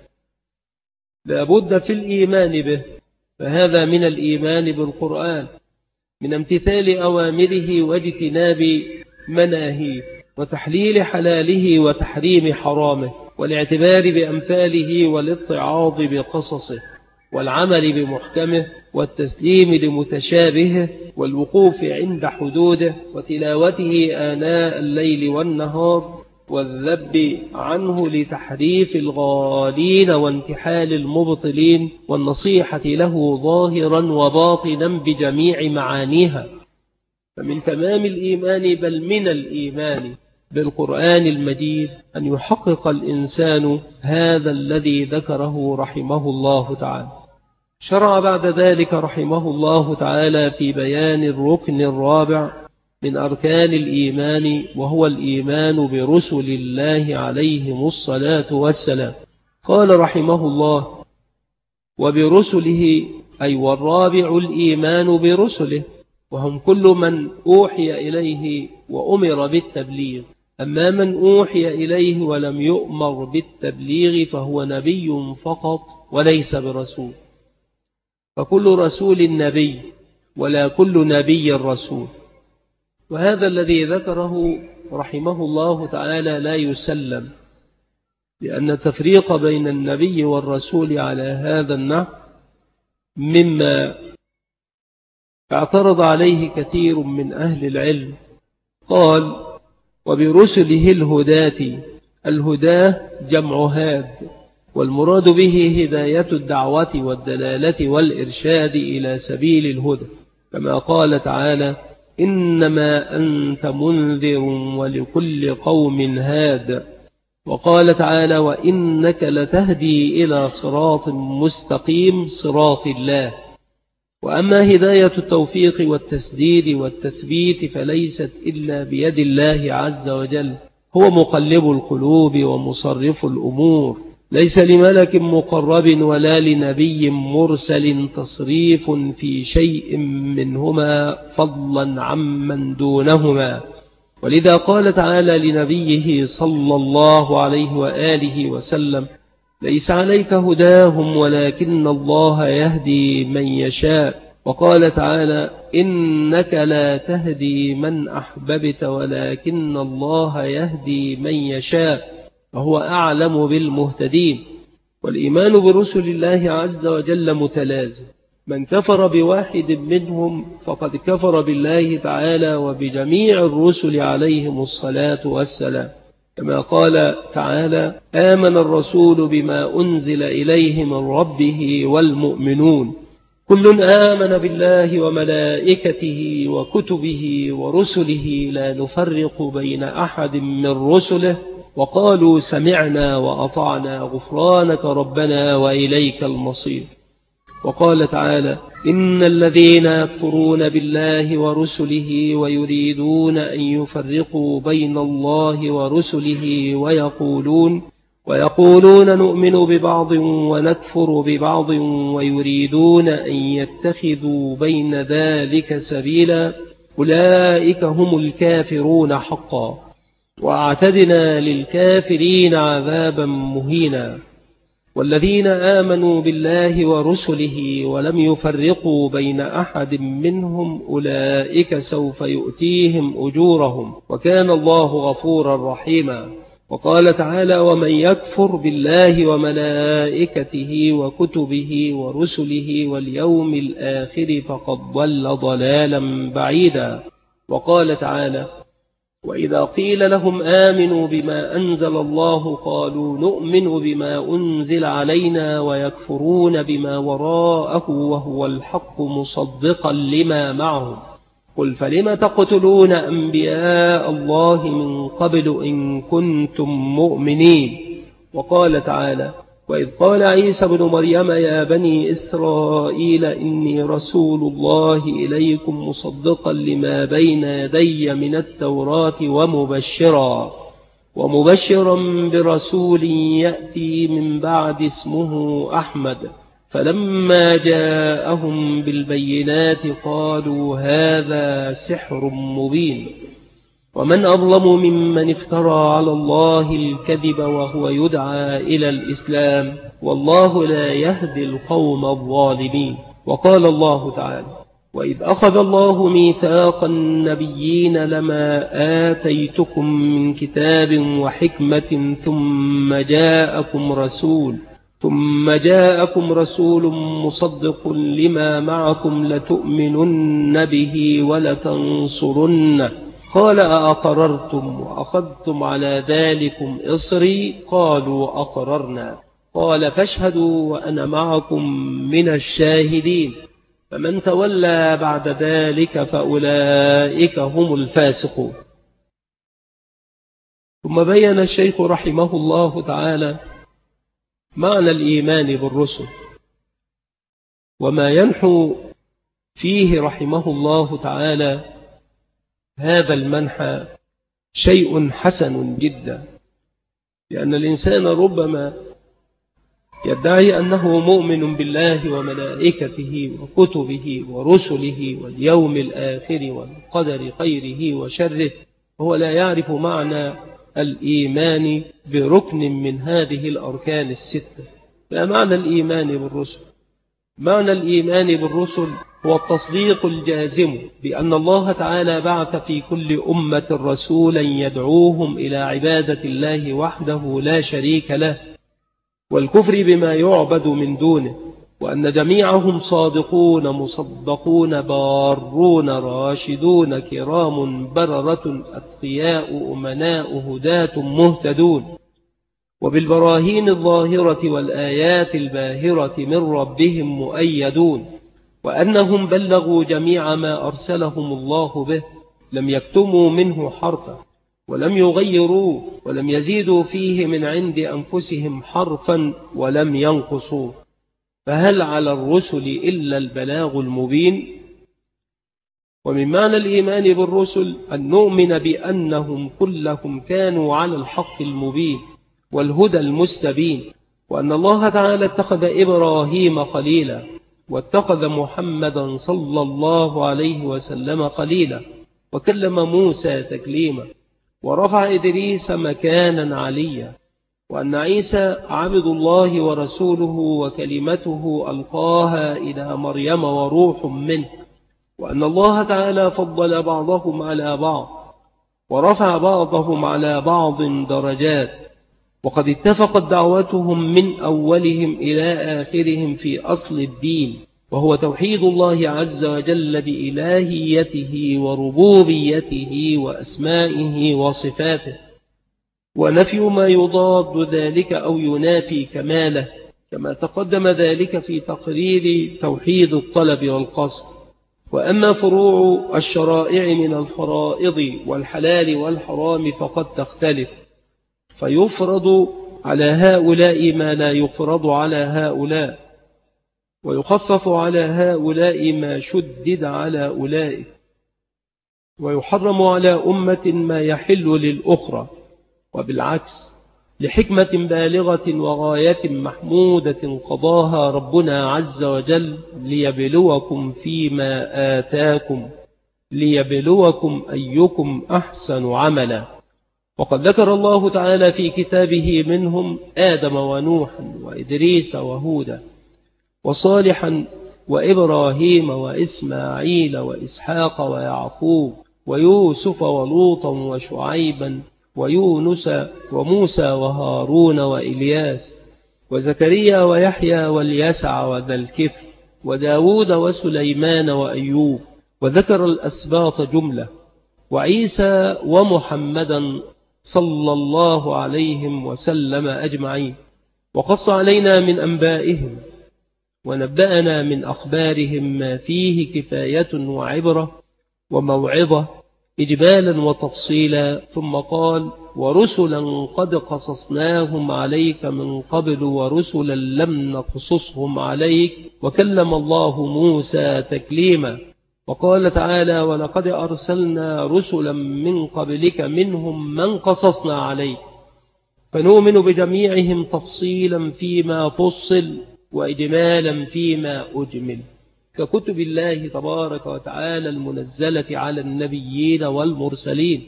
لا بد في الإيمان به، فهذا من الإيمان بالقرآن، من امتثال أوامره واجتناب مناهيه وتحليل حلاله وتحريم حرامه والاعتبار بأمثاله والاتعاظ بقصصه والعمل بمحكمه والتسليم لمتشابهه والوقوف عند حدوده وتلاوته آناء الليل والنهار والذب عنه لتحريف الغالين وانتحال المبطلين والنصيحة له ظاهرا وباطنا بجميع معانيها. فمن تمام الإيمان بل من الإيمان بالقرآن المجيد أن يحقق الإنسان هذا الذي ذكره رحمه الله تعالى. شرع بعد ذلك رحمه الله تعالى في بيان الركن الرابع من أركان الإيمان، وهو الإيمان برسل الله عليهم الصلاة والسلام. قال رحمه الله: وبرسله، أي والرابع الإيمان برسله، وهم كل من أوحي إليه وأمر بالتبليغ. أما من أوحي إليه ولم يؤمر بالتبليغ فهو نبي فقط وليس برسول. فكل رسول نبي ولا كل نبي رسول. وهذا الذي ذكره رحمه الله تعالى لا يسلم، لأن التفريق بين النبي والرسول على هذا النحو مما اعترض عليه كثير من أهل العلم. قال: وبرسله الهداة. الهداة جمع هاد، والمراد به هداية الدعوة والدلالة والإرشاد إلى سبيل الهدى، كما قال تعالى: إنما أنت منذر ولكل قوم هاد. وقال تعالى: وإنك لتهدي إلى صراط مستقيم صراط الله. وأما هداية التوفيق والتسديد والتثبيت فليست إلا بيد الله عز وجل، هو مقلب القلوب ومصرف الأمور. ليس لملك مقرب ولا لنبي مرسل تصريف في شيء منهما فضلا عمن دونهما. ولذا قال تعالى لنبيه صلى الله عليه وآله وسلم: ليس عليك هداهم ولكن الله يهدي من يشاء. وقال تعالى: إنك لا تهدي من أحببت ولكن الله يهدي من يشاء. فهو أعلم بالمهتدين. والإيمان برسل الله عز وجل متلازم، من كفر بواحد منهم فقد كفر بالله تعالى وبجميع الرسل عليهم الصلاة والسلام، كما قال تعالى: آمن الرسول بما أنزل إليه من ربه والمؤمنون كل آمن بالله وملائكته وكتبه ورسله لا نفرق بين أحد من رسله وقالوا سمعنا وأطعنا غفرانك ربنا وإليك المصير. وقال تعالى: إن الذين يكفرون بالله ورسله ويريدون أن يفرقوا بين الله ورسله ويقولون ويقولون نؤمن ببعض ونكفر ببعض ويريدون أن يتخذوا بين ذلك سبيلا أولئك هم الكافرون حقا وأعتدنا للكافرين عذابا مهينا. والذين آمنوا بالله ورسله ولم يفرقوا بين أحد منهم أولئك سوف يؤتيهم أجورهم وكان الله غفورا رحيما. وقال تعالى: ومن يكفر بالله وملائكته وكتبه ورسله واليوم الآخر فقد ضل ضلالا بعيدا. وقال تعالى: وإذا قيل لهم آمنوا بما أنزل الله قالوا نؤمن بما أنزل علينا ويكفرون بما وراءه وهو الحق مصدقا لما معهم قل فلم تقتلون أنبياء الله من قبل إن كنتم مؤمنين. وقال تعالى: وإذ قال عيسى بن مريم يا بني إسرائيل إني رسول الله إليكم مصدقا لما بين يدي من التوراة ومبشرا ومبشرا برسول يأتي من بعد اسمه أحمد فلما جاءهم بالبينات قالوا هذا سحر مبين ومن أظلم ممن افترى على الله الكذب وهو يدعى إلى الإسلام والله لا يهدي القوم الظالمين. وقال الله تعالى: وإذ أخذ الله ميثاق النبيين لما آتيتكم من كتاب وحكمة ثم جاءكم رسول ثم جاءكم رسول مصدق لما معكم لتؤمنن به ولتنصرنه قال أأقررتم وأخذتم على ذلكم إصري قالوا أقررنا قال فاشهدوا وأنا معكم من الشاهدين فمن تولى بعد ذلك فأولئك هم الفاسقون. ثم بين الشيخ رحمه الله تعالى معنى الإيمان بالرسل وما ينحو فيه رحمه الله تعالى هذا المنحى شيء حسن جدا، لأن الإنسان ربما يدعي أنه مؤمن بالله وملائكته وكتبه ورسله واليوم الآخر والقدر خيره وشره وهو لا يعرف معنى الإيمان بركن من هذه الأركان الستة. فمعنى الإيمان بالرسل معنى الإيمان بالرسل هو التصديق الجازم بأن الله تعالى بعث في كل أمة رسولا يدعوهم إلى عبادة الله وحده لا شريك له والكفر بما يعبد من دونه، وأن جميعهم صادقون مصدقون بارون راشدون كرام بررة أتقياء أمناء هداة مهتدون، وبالبراهين الظاهرة والآيات الباهرة من ربهم مؤيدون، وأنهم بلغوا جميع ما أرسلهم الله به لم يكتموا منه حرفا ولم يغيروا ولم يزيدوا فيه من عند أنفسهم حرفا ولم ينقصوا. فهل على الرسل إلا البلاغ المبين؟ ومن معنى الإيمان بالرسل أن نؤمن بأنهم كلهم كانوا على الحق المبين والهدى المستبين، وأن الله تعالى اتخذ إبراهيم خليلا واتخذ محمدا صلى الله عليه وسلم خليلا وكلم موسى تكليما ورفع إدريس مكانا عليا، وأن عيسى عبد الله ورسوله وكلمته ألقاها إلى مريم وروح منه، وأن الله تعالى فضل بعضهم على بعض ورفع بعضهم على بعض درجات، وقد اتفقت دعوتهم من أولهم إلى آخرهم في أصل الدين، وهو توحيد الله عز وجل بإلهيته وربوبيته وأسمائه وصفاته، ونفي ما يضاد ذلك أو ينافي كماله، كما تقدم ذلك في تقرير توحيد الطلب والقصد. وأما فروع الشرائع من الفرائض والحلال والحرام فقد تختلف، فيفرض على هؤلاء ما لا يفرض على هؤلاء، ويخفف على هؤلاء ما شدد على أولئك، ويحرم على أمة ما يحل للأخرى، وبالعكس، لحكمة بالغة وغاية محمودة قضاها ربنا عز وجل ليبلوكم فيما آتاكم ليبلوكم أيكم أحسن عملا. وقد ذكر الله تعالى في كتابه منهم آدم ونوحا وإدريس وهودا وصالحا وإبراهيم وإسماعيل وإسحاق ويعقوب ويوسف ولوطا وشعيبا ويونس وموسى وهارون وإلياس وزكريا ويحيى واليسع وذا الكفر وداود وسليمان وأيوب، وذكر الأسباط جملة، وعيسى ومحمدا صلى الله عليهم وسلم أجمعين، وقص علينا من أنبائهم ونبأنا من أخبارهم ما فيه كفاية وعبرة وموعظة إجمالا وتفصيلا. ثم قال: ورسلا قد قصصناهم عليك من قبل ورسلا لم نقصصهم عليك وكلم الله موسى تكليما. وقال تعالى: ولقد أرسلنا رسلا من قبلك منهم من قصصنا عليك، فنؤمن بجميعهم تفصيلا فيما فصل وإجمالا فيما أجمل، ككتب الله تبارك وتعالى المنزلة على النبيين والمرسلين،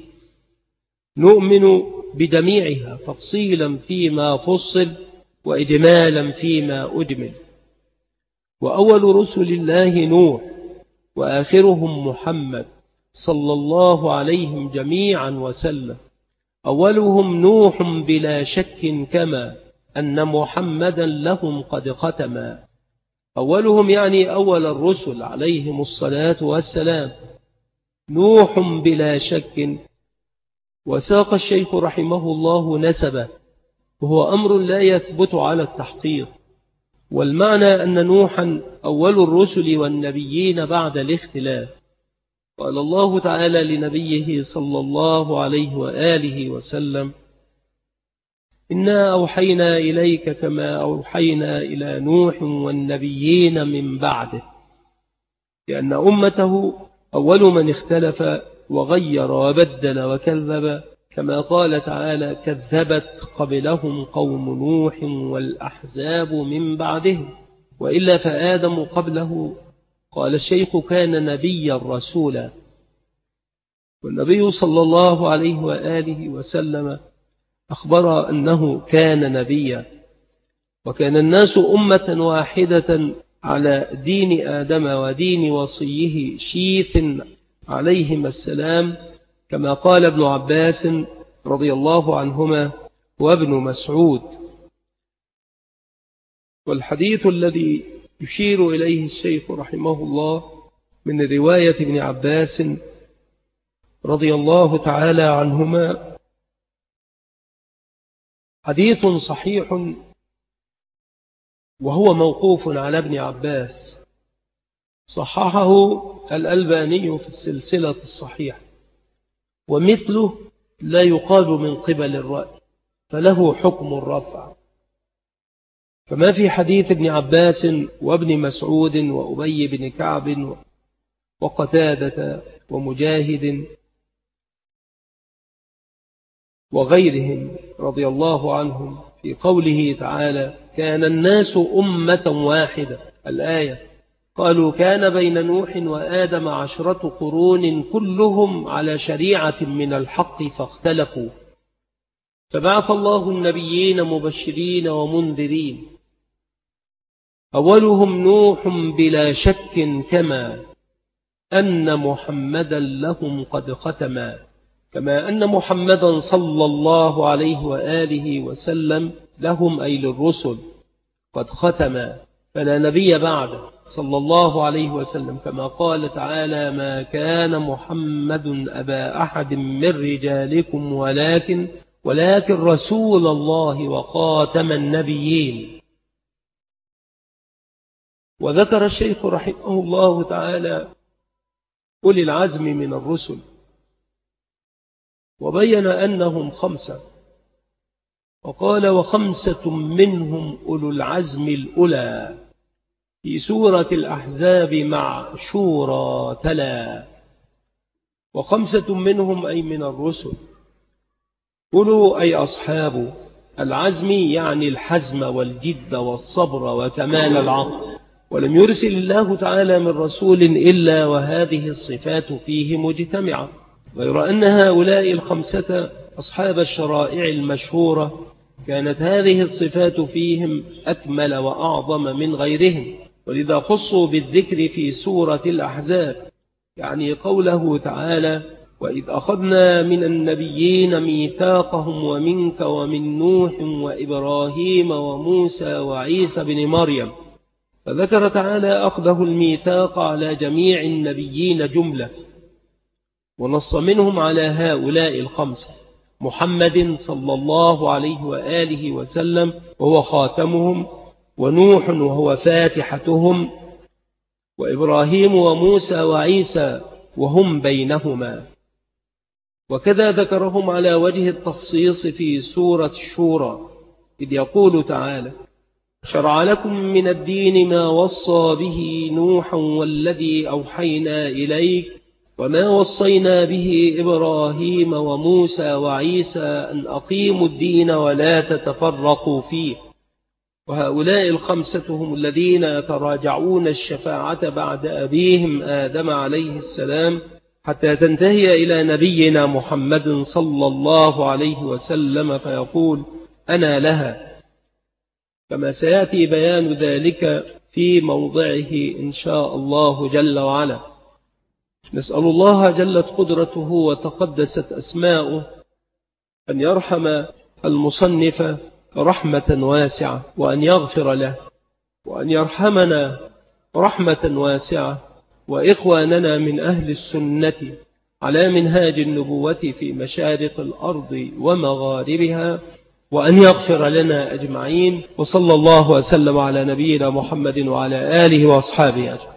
نؤمن بجميعها تفصيلا فيما فصل وإجمالا فيما أجمل. وأول رسل الله نوح، وآخرهم محمد صلى الله عليهم جميعا وسلم. أولهم نوح بلا شك، كما أن محمدا لهم قد ختما. أولهم يعني أول الرسل عليهم الصلاة والسلام نوح بلا شك. وساق الشيخ رحمه الله نسبه، وهو أمر لا يثبت على التحقيق، والمعنى أن نوحا أول الرسل والنبيين بعد الاختلاف. قال الله تعالى لنبيه صلى الله عليه وآله وسلم: إنا أوحينا إليك كما أوحينا إلى نوح والنبيين من بعده، لأن أمته أول من اختلف وغير وبدل وكذب، كما قال تعالى: كذبت قبلهم قوم نوح والأحزاب من بعدهم، وإلا فآدم قبله. قال الشيخ: كان نبيا رسولا. والنبي صلى الله عليه وآله وسلم أخبر أنه كان نبيا، وكان الناس أمة واحدة على دين آدم ودين وصيه شيث عليهما السلام، كما قال ابن عباس رضي الله عنهما وابن مسعود. والحديث الذي يشير إليه الشيخ رحمه الله من رواية ابن عباس رضي الله تعالى عنهما حديث صحيح، وهو موقوف على ابن عباس، صححه الألباني في السلسلة الصحيحة، ومثله لا يقال من قبل الرأي، فله حكم الرفع. فما في حديث ابن عباس وابن مسعود وأبي بن كعب وقتادة ومجاهد وغيرهم رضي الله عنهم في قوله تعالى: كان الناس أمة واحدة، الآية، قالوا: كان بين نوح وآدم عشرة قرون كلهم على شريعة من الحق فاختلفوا، فبعث الله النبيين مبشرين ومنذرين. أولهم نوح بلا شك، كما أن محمدا لهم قد ختما، كما أن محمدا صلى الله عليه وآله وسلم لهم أي للرسل قد ختم، فلا نبي بعده صلى الله عليه وسلم، كما قال تعالى: ما كان محمد أبا أحد من رجالكم ولكن ولكن رسول الله وخاتم النبيين. وذكر الشيخ رحمه الله تعالى أولي العزم من الرسل، وبين أنهم خمسة، وقال: وخمسة منهم أولو العزم الأولى، في سورة الأحزاب مع شورى تلا. وخمسة منهم أي من الرسل، أولو أي أصحاب العزم، يعني الحزم والجد والصبر وكمال العقل. ولم يرسل الله تعالى من رسول إلا وهذه الصفات فيه مجتمعة، غير أن هؤلاء الخمسة أصحاب الشرائع المشهورة كانت هذه الصفات فيهم أكمل وأعظم من غيرهم، ولذا خصوا بالذكر في سورة الأحزاب، يعني قوله تعالى: وإذ أخذنا من النبيين ميثاقهم ومنك ومن نوح وإبراهيم وموسى وعيسى بن مريم. فذكر تعالى أخذه الميثاق على جميع النبيين جملة، ونص منهم على هؤلاء الخمسة: محمد صلى الله عليه وآله وسلم وهو خاتمهم، ونوح وهو فاتحتهم، وإبراهيم وموسى وعيسى وهم بينهما. وكذا ذكرهم على وجه التخصيص في سورة الشورى، إذ يقول تعالى: شرع لكم من الدين ما وصى به نوحا والذي أوحينا إليك وما وصينا به إبراهيم وموسى وعيسى أن أقيموا الدين ولا تتفرقوا فيه. وهؤلاء الخمسة هم الذين يتراجعون الشفاعة بعد أبيهم آدم عليه السلام حتى تنتهي إلى نبينا محمد صلى الله عليه وسلم فيقول: أنا لها، كما سيأتي بيان ذلك في موضعه إن شاء الله جل وعلا. نسأل الله جلت قدرته وتقدست أسماؤه أن يرحم المصنف رحمة واسعة، وأن يغفر له، وأن يرحمنا رحمة واسعة، وإخواننا من أهل السنة على منهاج النبوة في مشارق الأرض ومغاربها، وأن يغفر لنا أجمعين. وصلى الله وسلم على نبينا محمد وعلى آله وأصحابه أجمعين.